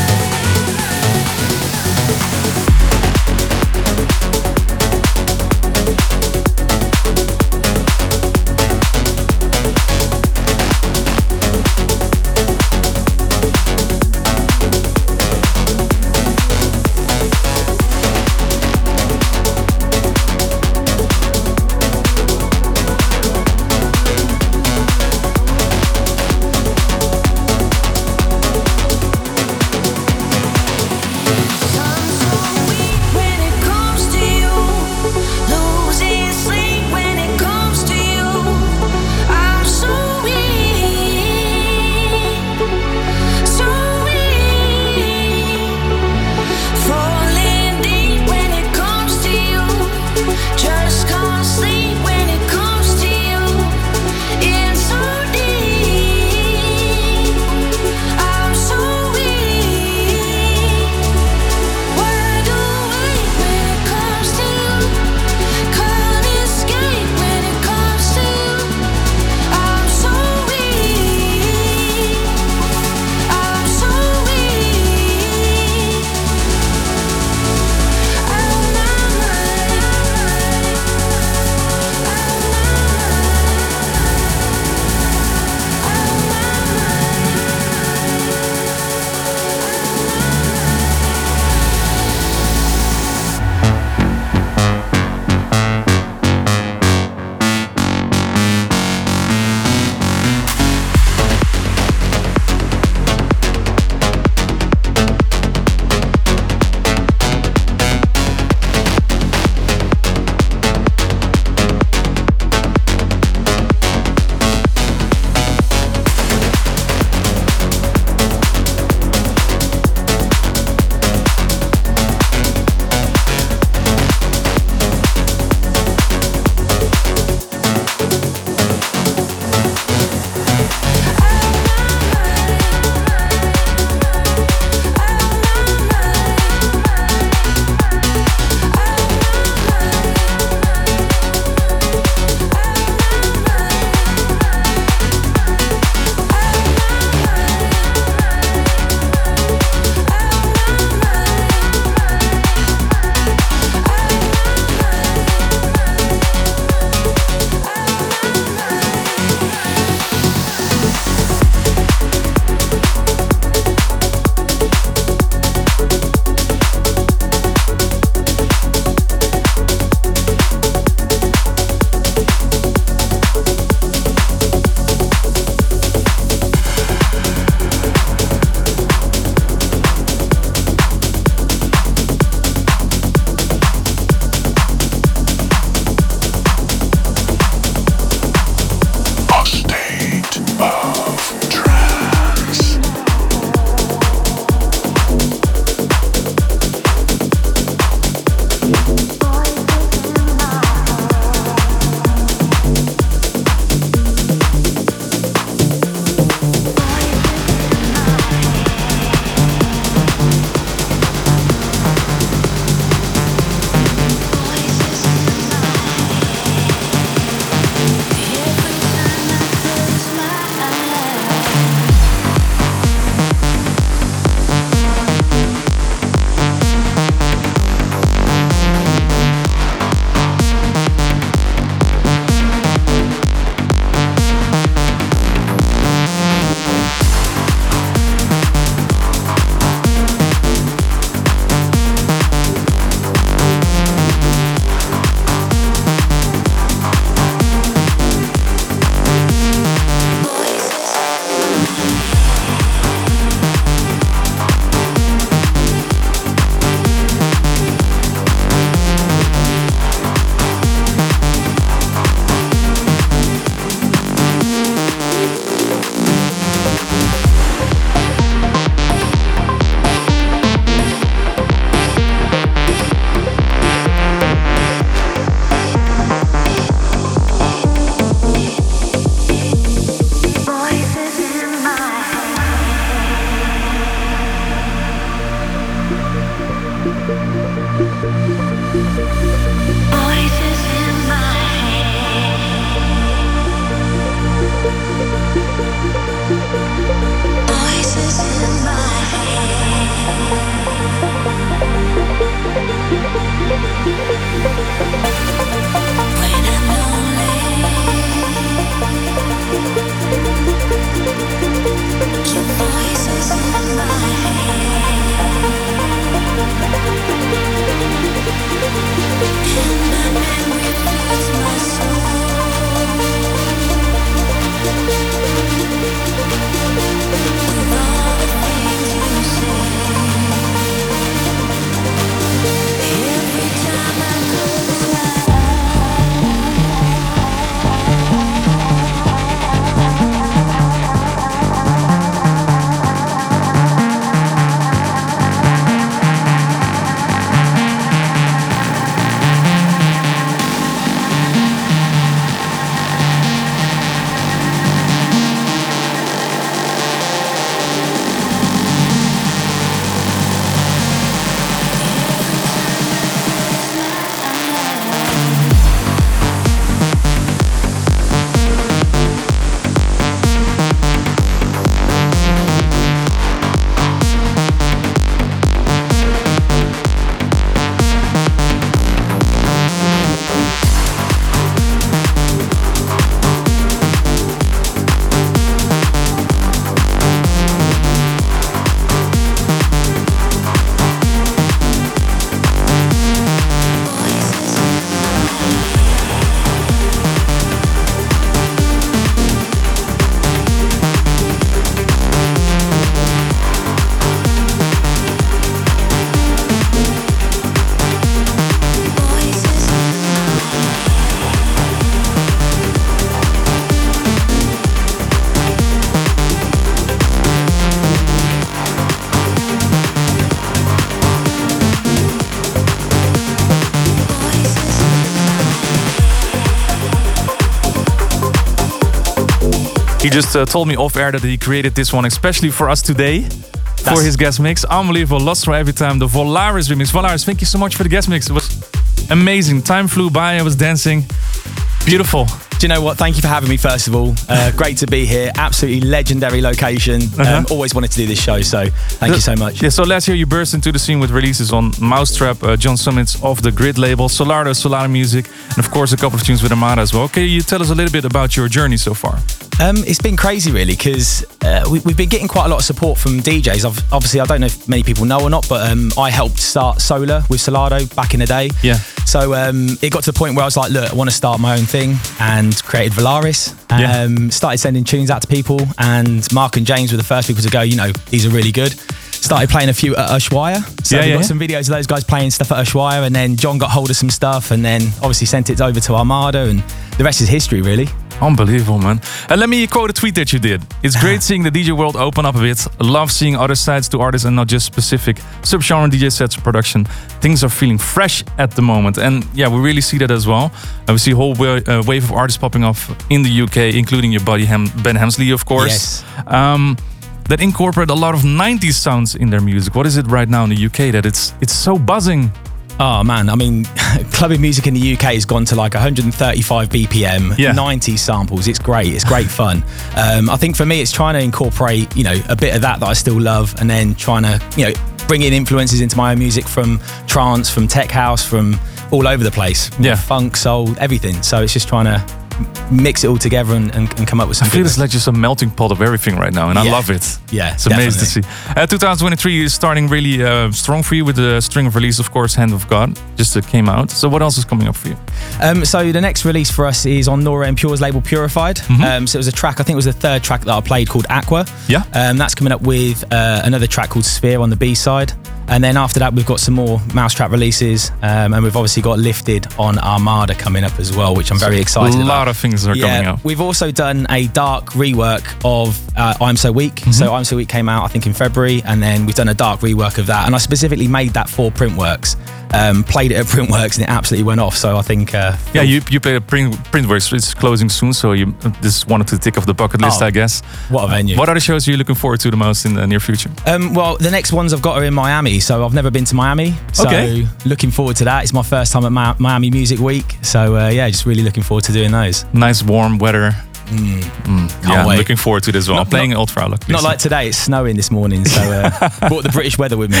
He just uh, told me off air that he created this one especially for us today. For That's- his guest mix. Unbelievable. Lost for every time. The Volaris remix. Volaris, thank you so much for the guest mix. It was amazing. Time flew by. I was dancing. Beautiful. Do you know what? Thank you for having me, first of all. Uh, great to be here. Absolutely legendary location. Um, Uh-huh. Always wanted to do this show, so thank you so much. Yeah, so last year you burst into the scene with releases on Mousetrap, uh, John Summit's Off the Grid label, Solardo, Solar Music, and of course a couple of tunes with Armada as well. Can you tell us a little bit about your journey so far? Um, it's been crazy, really, because uh, we, we've been getting quite a lot of support from D Js. I've, obviously, I don't know if many people know or not, but um, I helped start Solar with Solardo back in the day. Yeah. So um, it got to the point where I was like, look, I want to start my own thing, and created Volaris. Um, Yeah. Started sending tunes out to people, and Mark and James were the first people to go, you know, these are really good. Started playing a few at Ushuaia. So Yeah, we yeah, got yeah. some videos of those guys playing stuff at Ushuaia, and then John got hold of some stuff, and then obviously sent it over to Armada, and the rest is history, really. Unbelievable, man. And let me quote a tweet that you did. It's great seeing the D J world open up a bit. Love seeing other sides to artists and not just specific subgenre D J sets or production. Things are feeling fresh at the moment. And yeah, we really see that as well. And we see a whole wa- uh, wave of artists popping off in the U K, including your buddy Ham- Ben Hemsley, of course. Yes. Um, that incorporate a lot of nineties sounds in their music. What is it right now in the U K that it's it's so buzzing? Oh man, I mean, clubbing music in the U K has gone to like one thirty-five B P M, Yeah. nineties samples. It's great. It's great fun. Um, I think for me, it's trying to incorporate, you know, a bit of that that I still love, and then trying to, you know, bring in influences into my own music from trance, from tech house, from all over the place. Yeah. Funk, soul, everything. So it's just trying to mix it all together and, and, and come up with I something. feel it's like just a melting pot of everything right now, and I Yeah. love it. Yeah, It's amazing to see. Uh, twenty twenty-three is starting really uh, strong for you with the string of release, of course, Hand of God just uh, came out. So what else is coming up for you? Um, so the next release for us is on Nora and Pure's label Purified. Um, so it was a track, I think it was the third track that I played, called Aqua. Yeah. Um, that's coming up with uh, another track called Sphere on the B side. And then after that, we've got some more Mousetrap releases. Um, and we've obviously got Lifted on Armada coming up as well, which I'm very excited A about. lot of things are coming Yeah, up. we've also done a dark rework of uh, I'm So Weak. So I'm So Weak came out, I think, in February, and then we've done a dark rework of that. And I specifically made that for Printworks. Um, played it at Printworks, and it absolutely went off. So I think, uh, Yeah, you you play at Print, Printworks. It's closing soon, so you this is one to tick off the bucket list, Oh, I guess. what a venue! What other shows are you looking forward to the most in the near future? Um, well, the next ones I've got are in Miami, so I've never been to Miami. So Okay. looking forward to that. It's my first time at Mi- Miami Music Week, so uh, yeah, just really looking forward to doing those. Nice warm weather. Mm. Mm, Can't yeah, I'm wait. looking forward to this as well. Not- I'm playing not- Ultra Outlook. Not like today, it's snowing this morning, so uh, brought the British weather with me.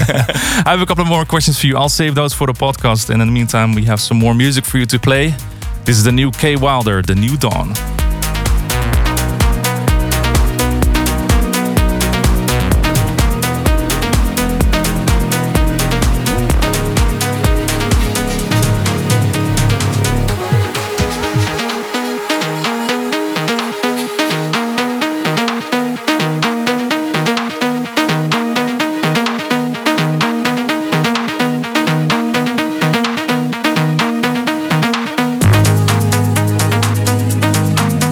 I have a couple of more questions for you. I'll save those for the podcast. And in the meantime, we have some more music for you to play. This is the new K Wilder, The New Dawn. Thank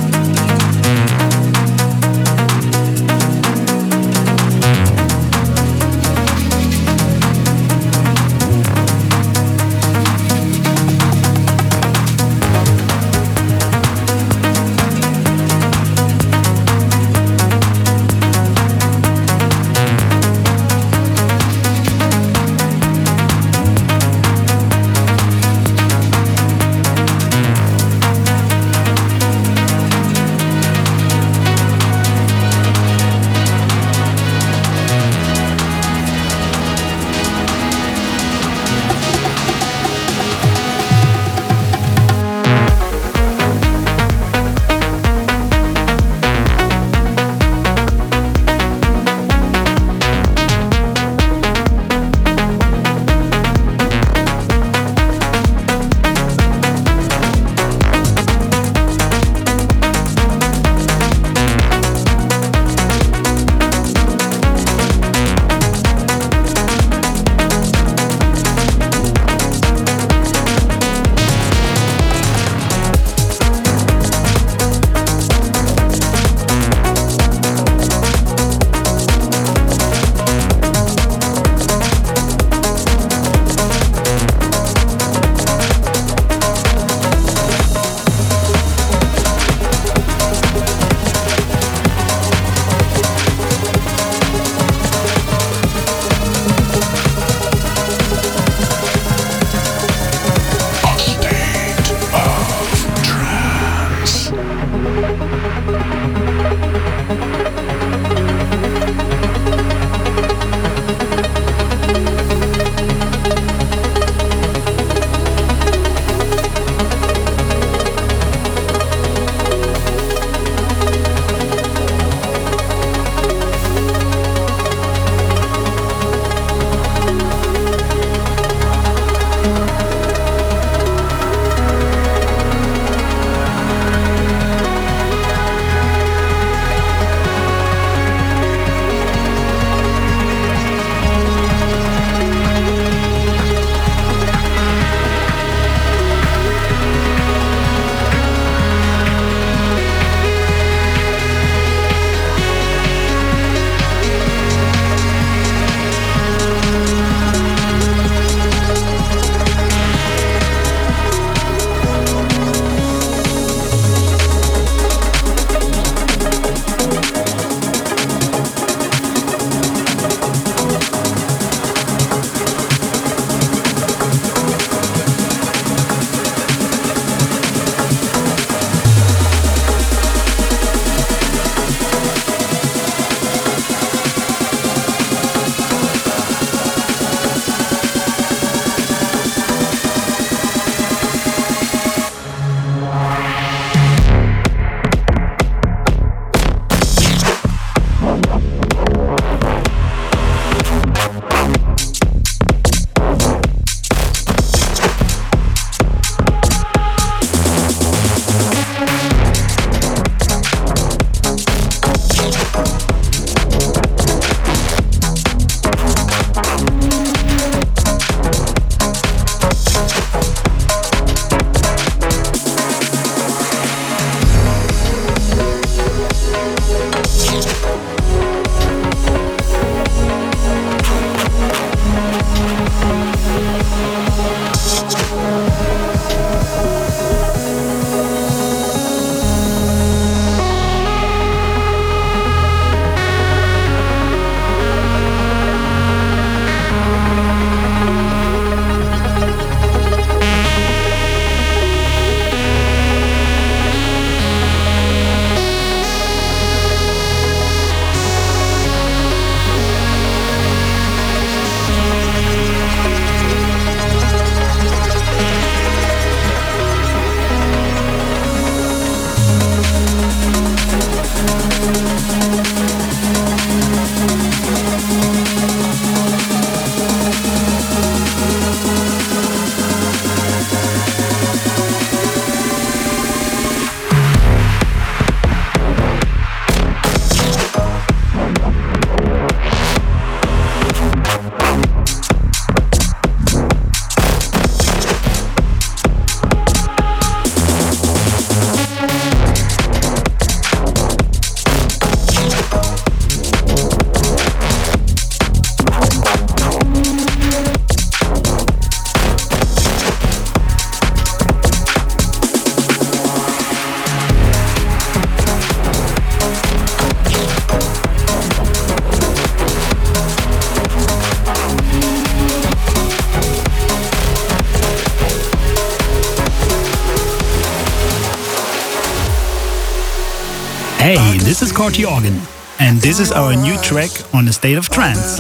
Hey, this is Corti Organ, and this is our new track on A State of Trance.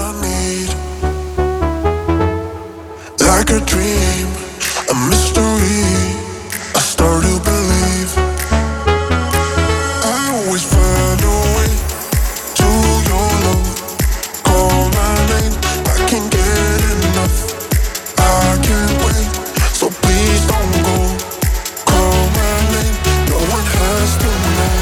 Like a dream, a mystery, I start to believe. I always find a way to your love. Call my name, I can't get enough. I can't wait, so please don't go. Call my name, no one has to know.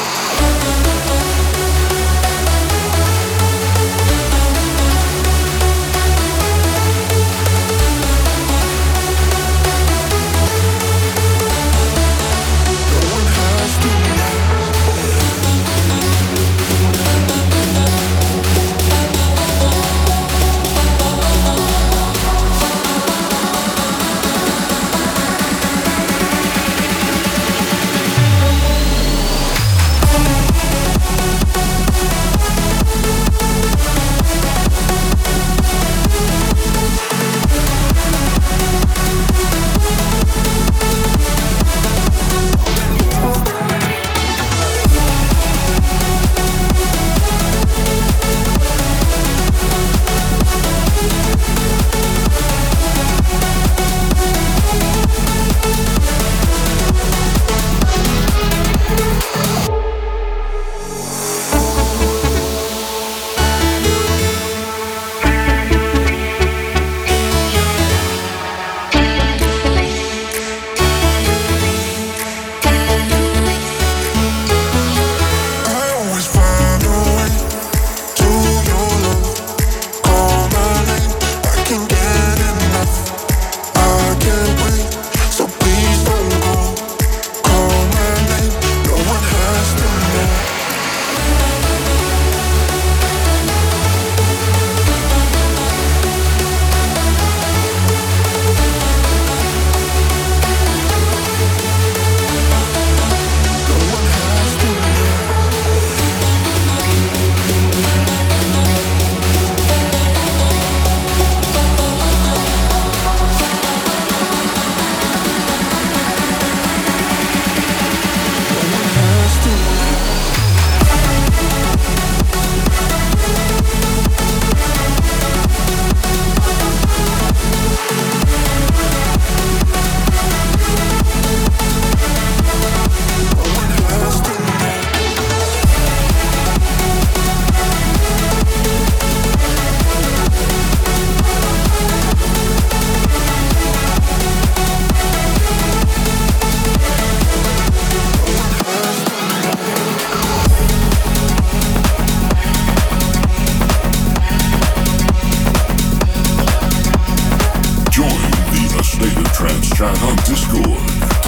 chat on Discord.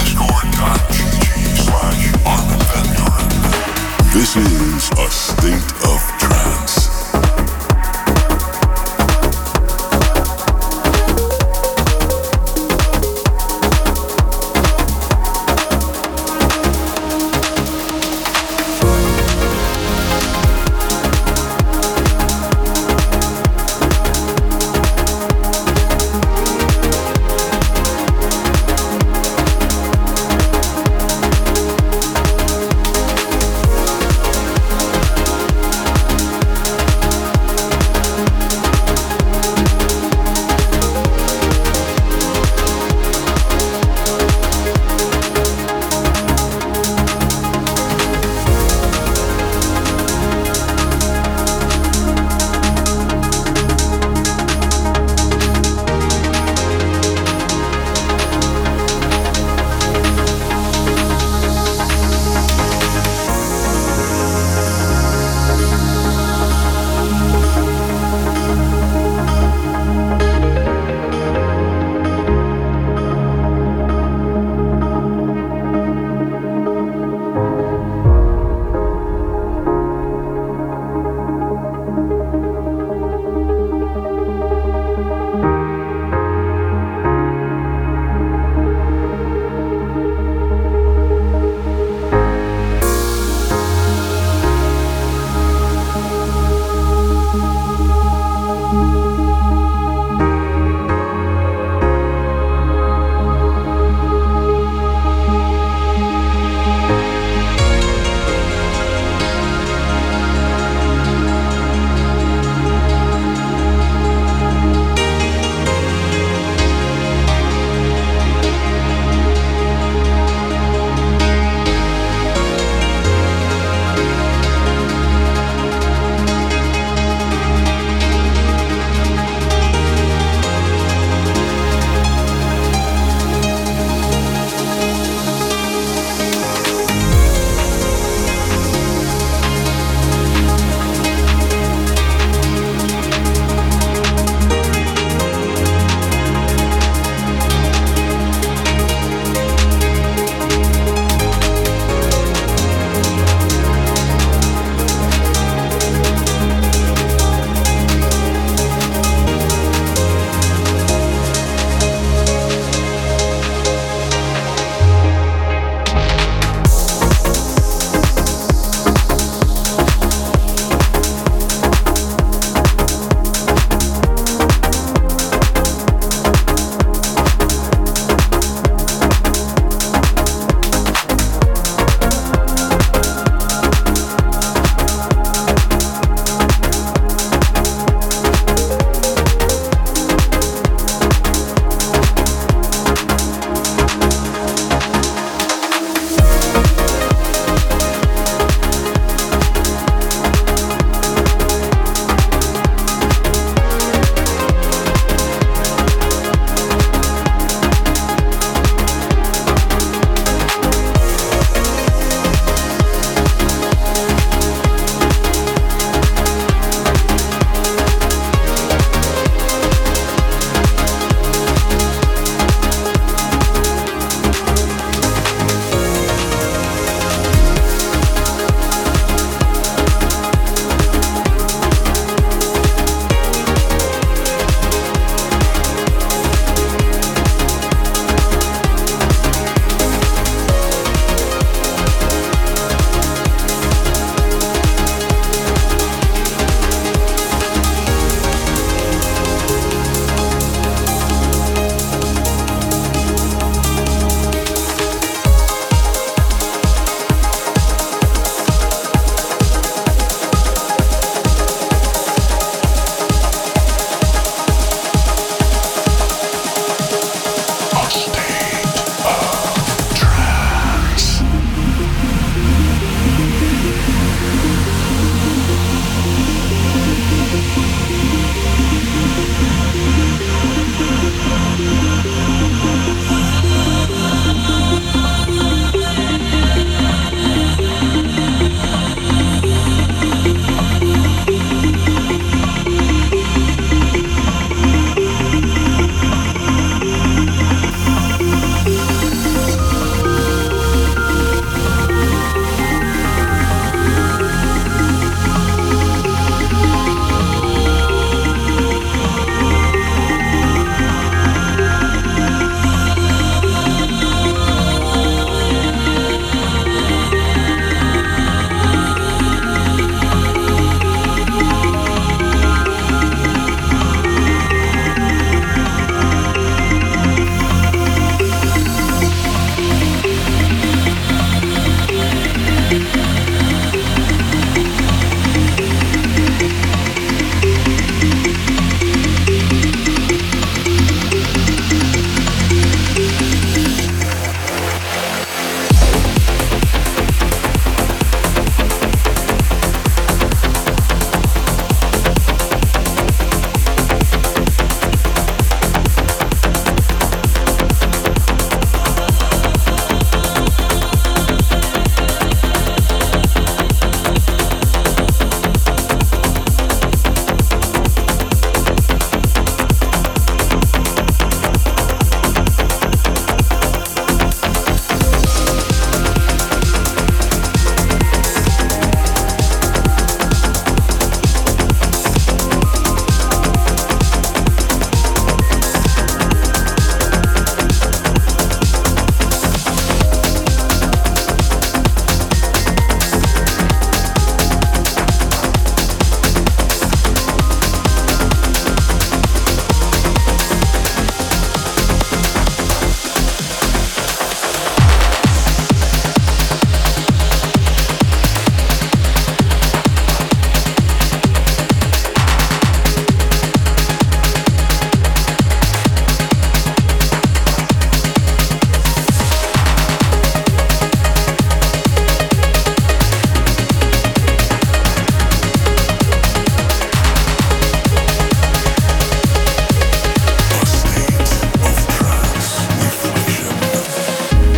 Discord.gg slash Armin van Buren. This is A State of Trance.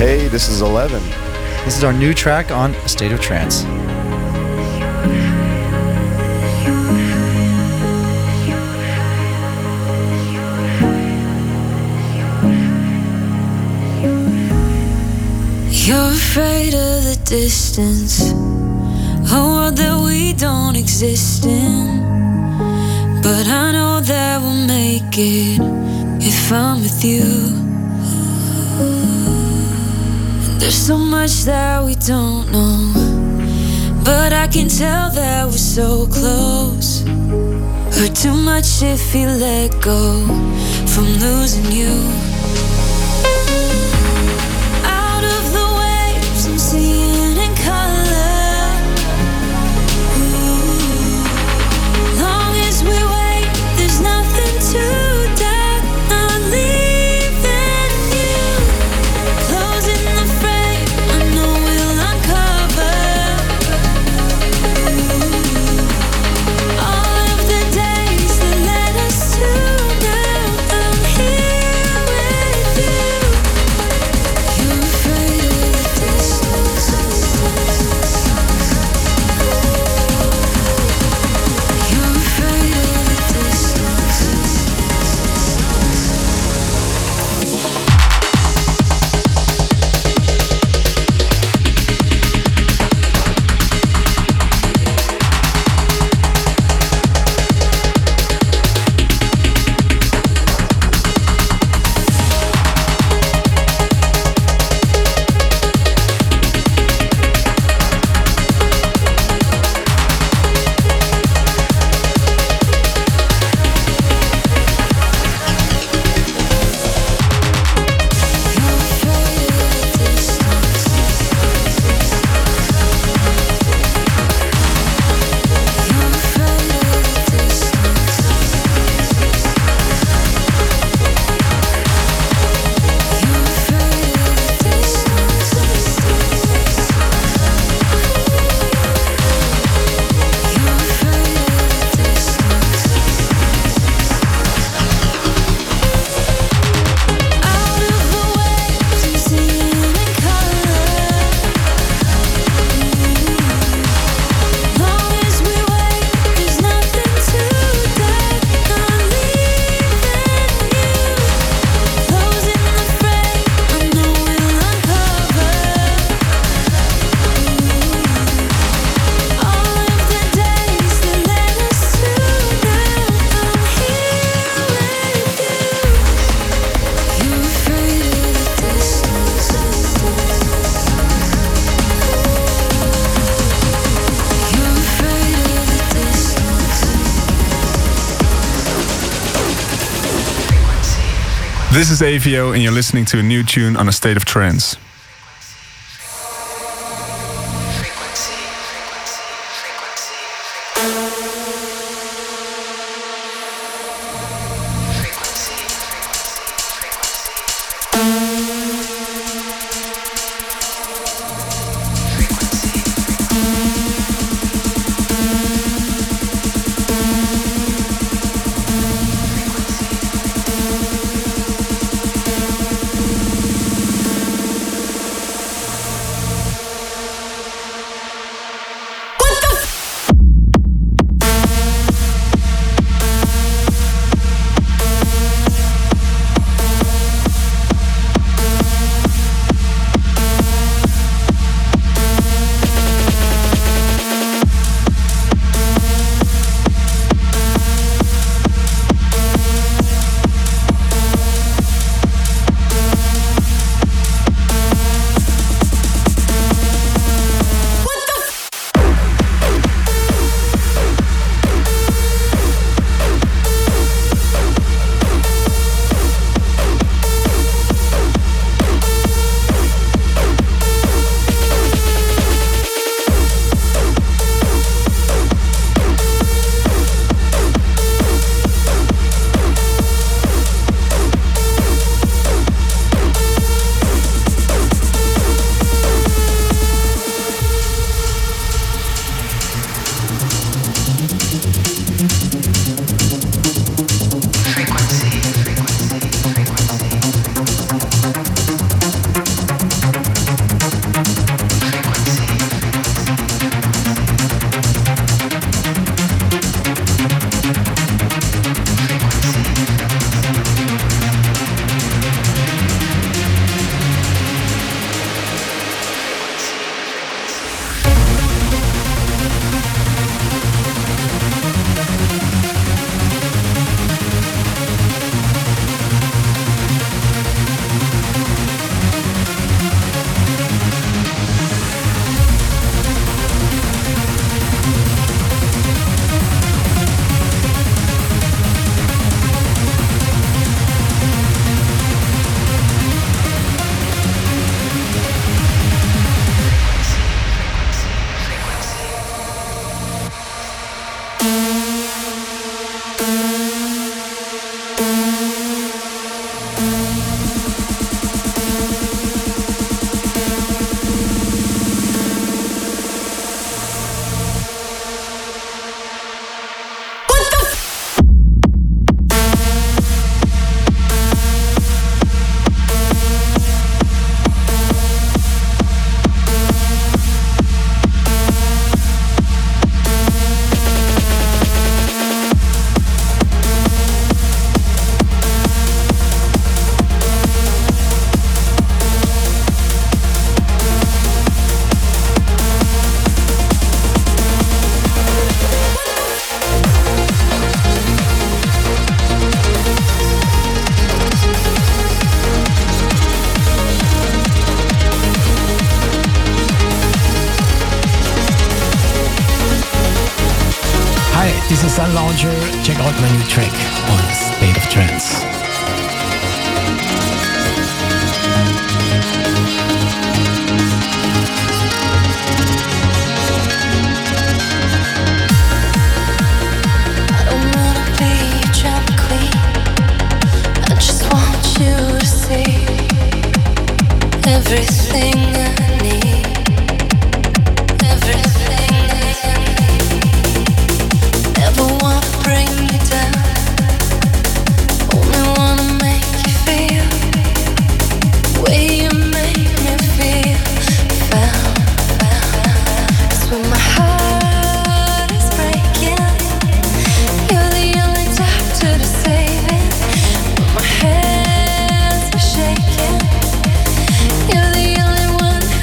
Hey, this is Eleven. This is our new track on A State of Trance. You're afraid of the distance, a world that we don't exist in. But I know that we'll make it if I'm with you. There's so much that we don't know, but I can tell that we're so close. Hurt too much if you let go from losing you. Out of the waves, I'm seeing in color. Ooh. Long as we wait, there's nothing to doubt. Not leaving you. Closing the frame, I know we'll uncover. Ooh. All of the days that led us to now, I'm here with you. You're afraid of the distance. You're afraid of the distance. This is A V O and you're listening to a new tune on A State of Trance. This is Sun Lounger. Check out my new track on State of Trance. Everything I need, everything I need. Never wanna bring me down, only wanna make you feel the way you make me feel. Found, found. 'Cause when my heart is breaking, you're the only doctor to save it. When my hands are shaking, you're the only one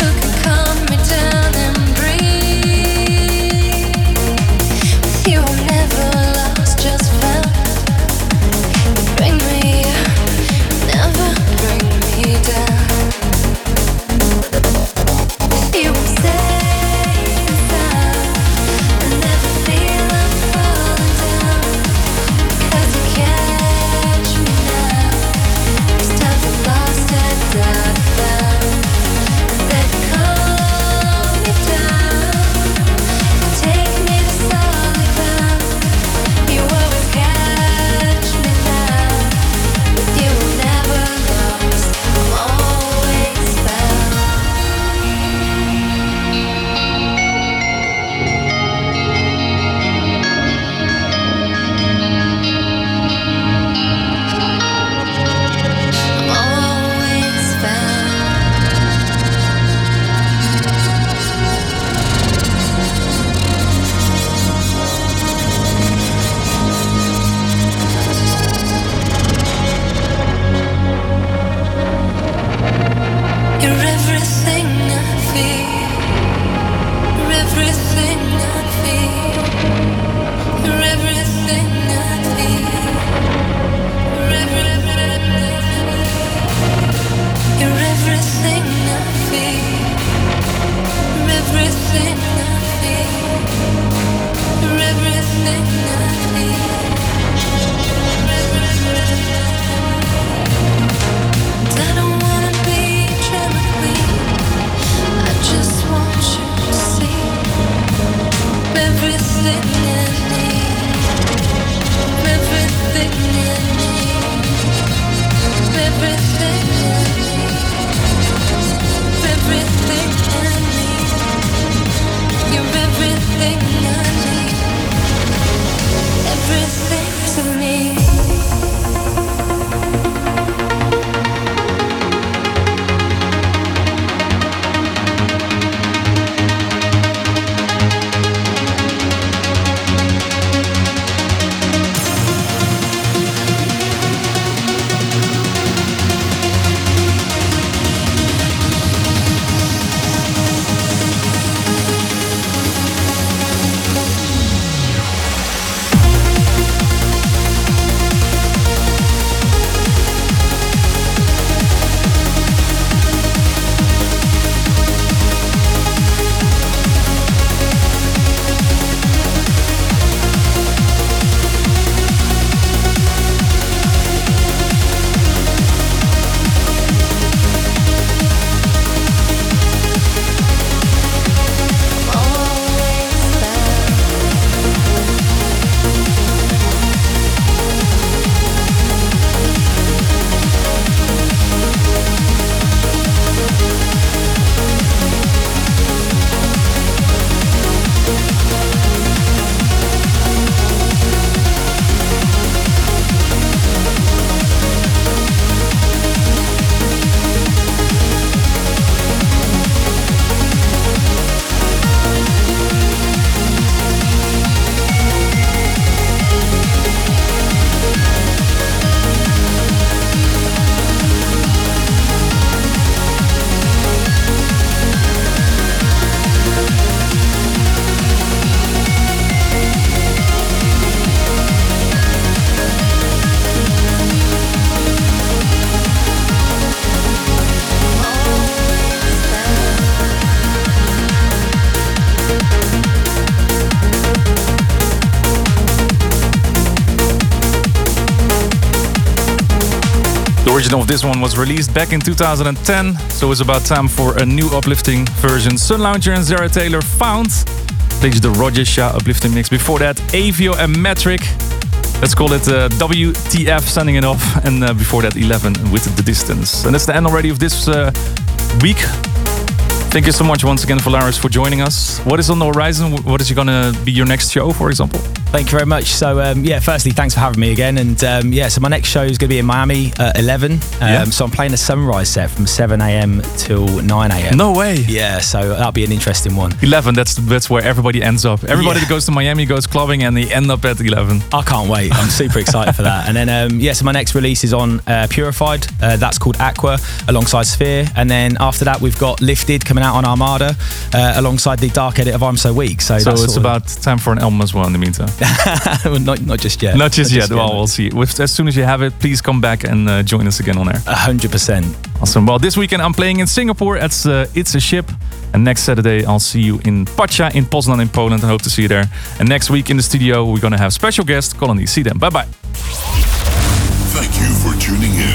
version of this one was released back in two thousand ten, so it's about time for a new uplifting version. Sun Lounger and Zara Taylor, Found. Plays the Roger Shah uplifting mix. Before that, Avio and Metric. Let's call it uh, W T F, sending it off. And uh, before that, eleven with The Distance. And that's the end already of this uh, week. Thank you so much once again, Valaris, for joining us. What is on the horizon? What is going to be your next show, for example? Thank you very much. So, um, yeah, firstly, thanks for having me again. And um, yeah, so my next show is going to be in Miami at eleven. Um, Yeah. So I'm playing a sunrise set from seven a.m. till nine a.m. No way. Yeah, so that'll be an interesting one. eleven, that's that's where everybody ends up. Everybody Yeah. that goes to Miami goes clubbing and they end up at eleven. I can't wait. I'm super excited for that. And then, um, yeah, so my next release is on uh, Purified. Uh, that's called Aqua, alongside Sphere. And then after that, we've got Lifted coming out on Armada, uh, alongside the dark edit of I'm So Weak. So, So that's it's sort of- about time for an album as well in the meantime. not, not just yet. Not just yet. Well, we'll see. With, as soon as you have it, please come back and uh, join us again on air. A hundred percent. Awesome. Well, this weekend I'm playing in Singapore at uh, It's a Ship. And next Saturday I'll see you in Pacha in Poznan in Poland. I hope to see you there. And next week in the studio we're going to have special guest Colony. See them. Bye bye. Thank you for tuning in.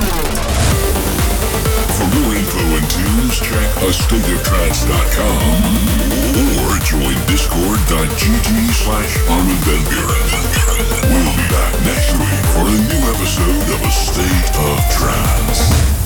For more info and tunes, check a state of trance dot com or join discord.gg slash Armin van Buren. We'll be back next week for a new episode of A State of Trance.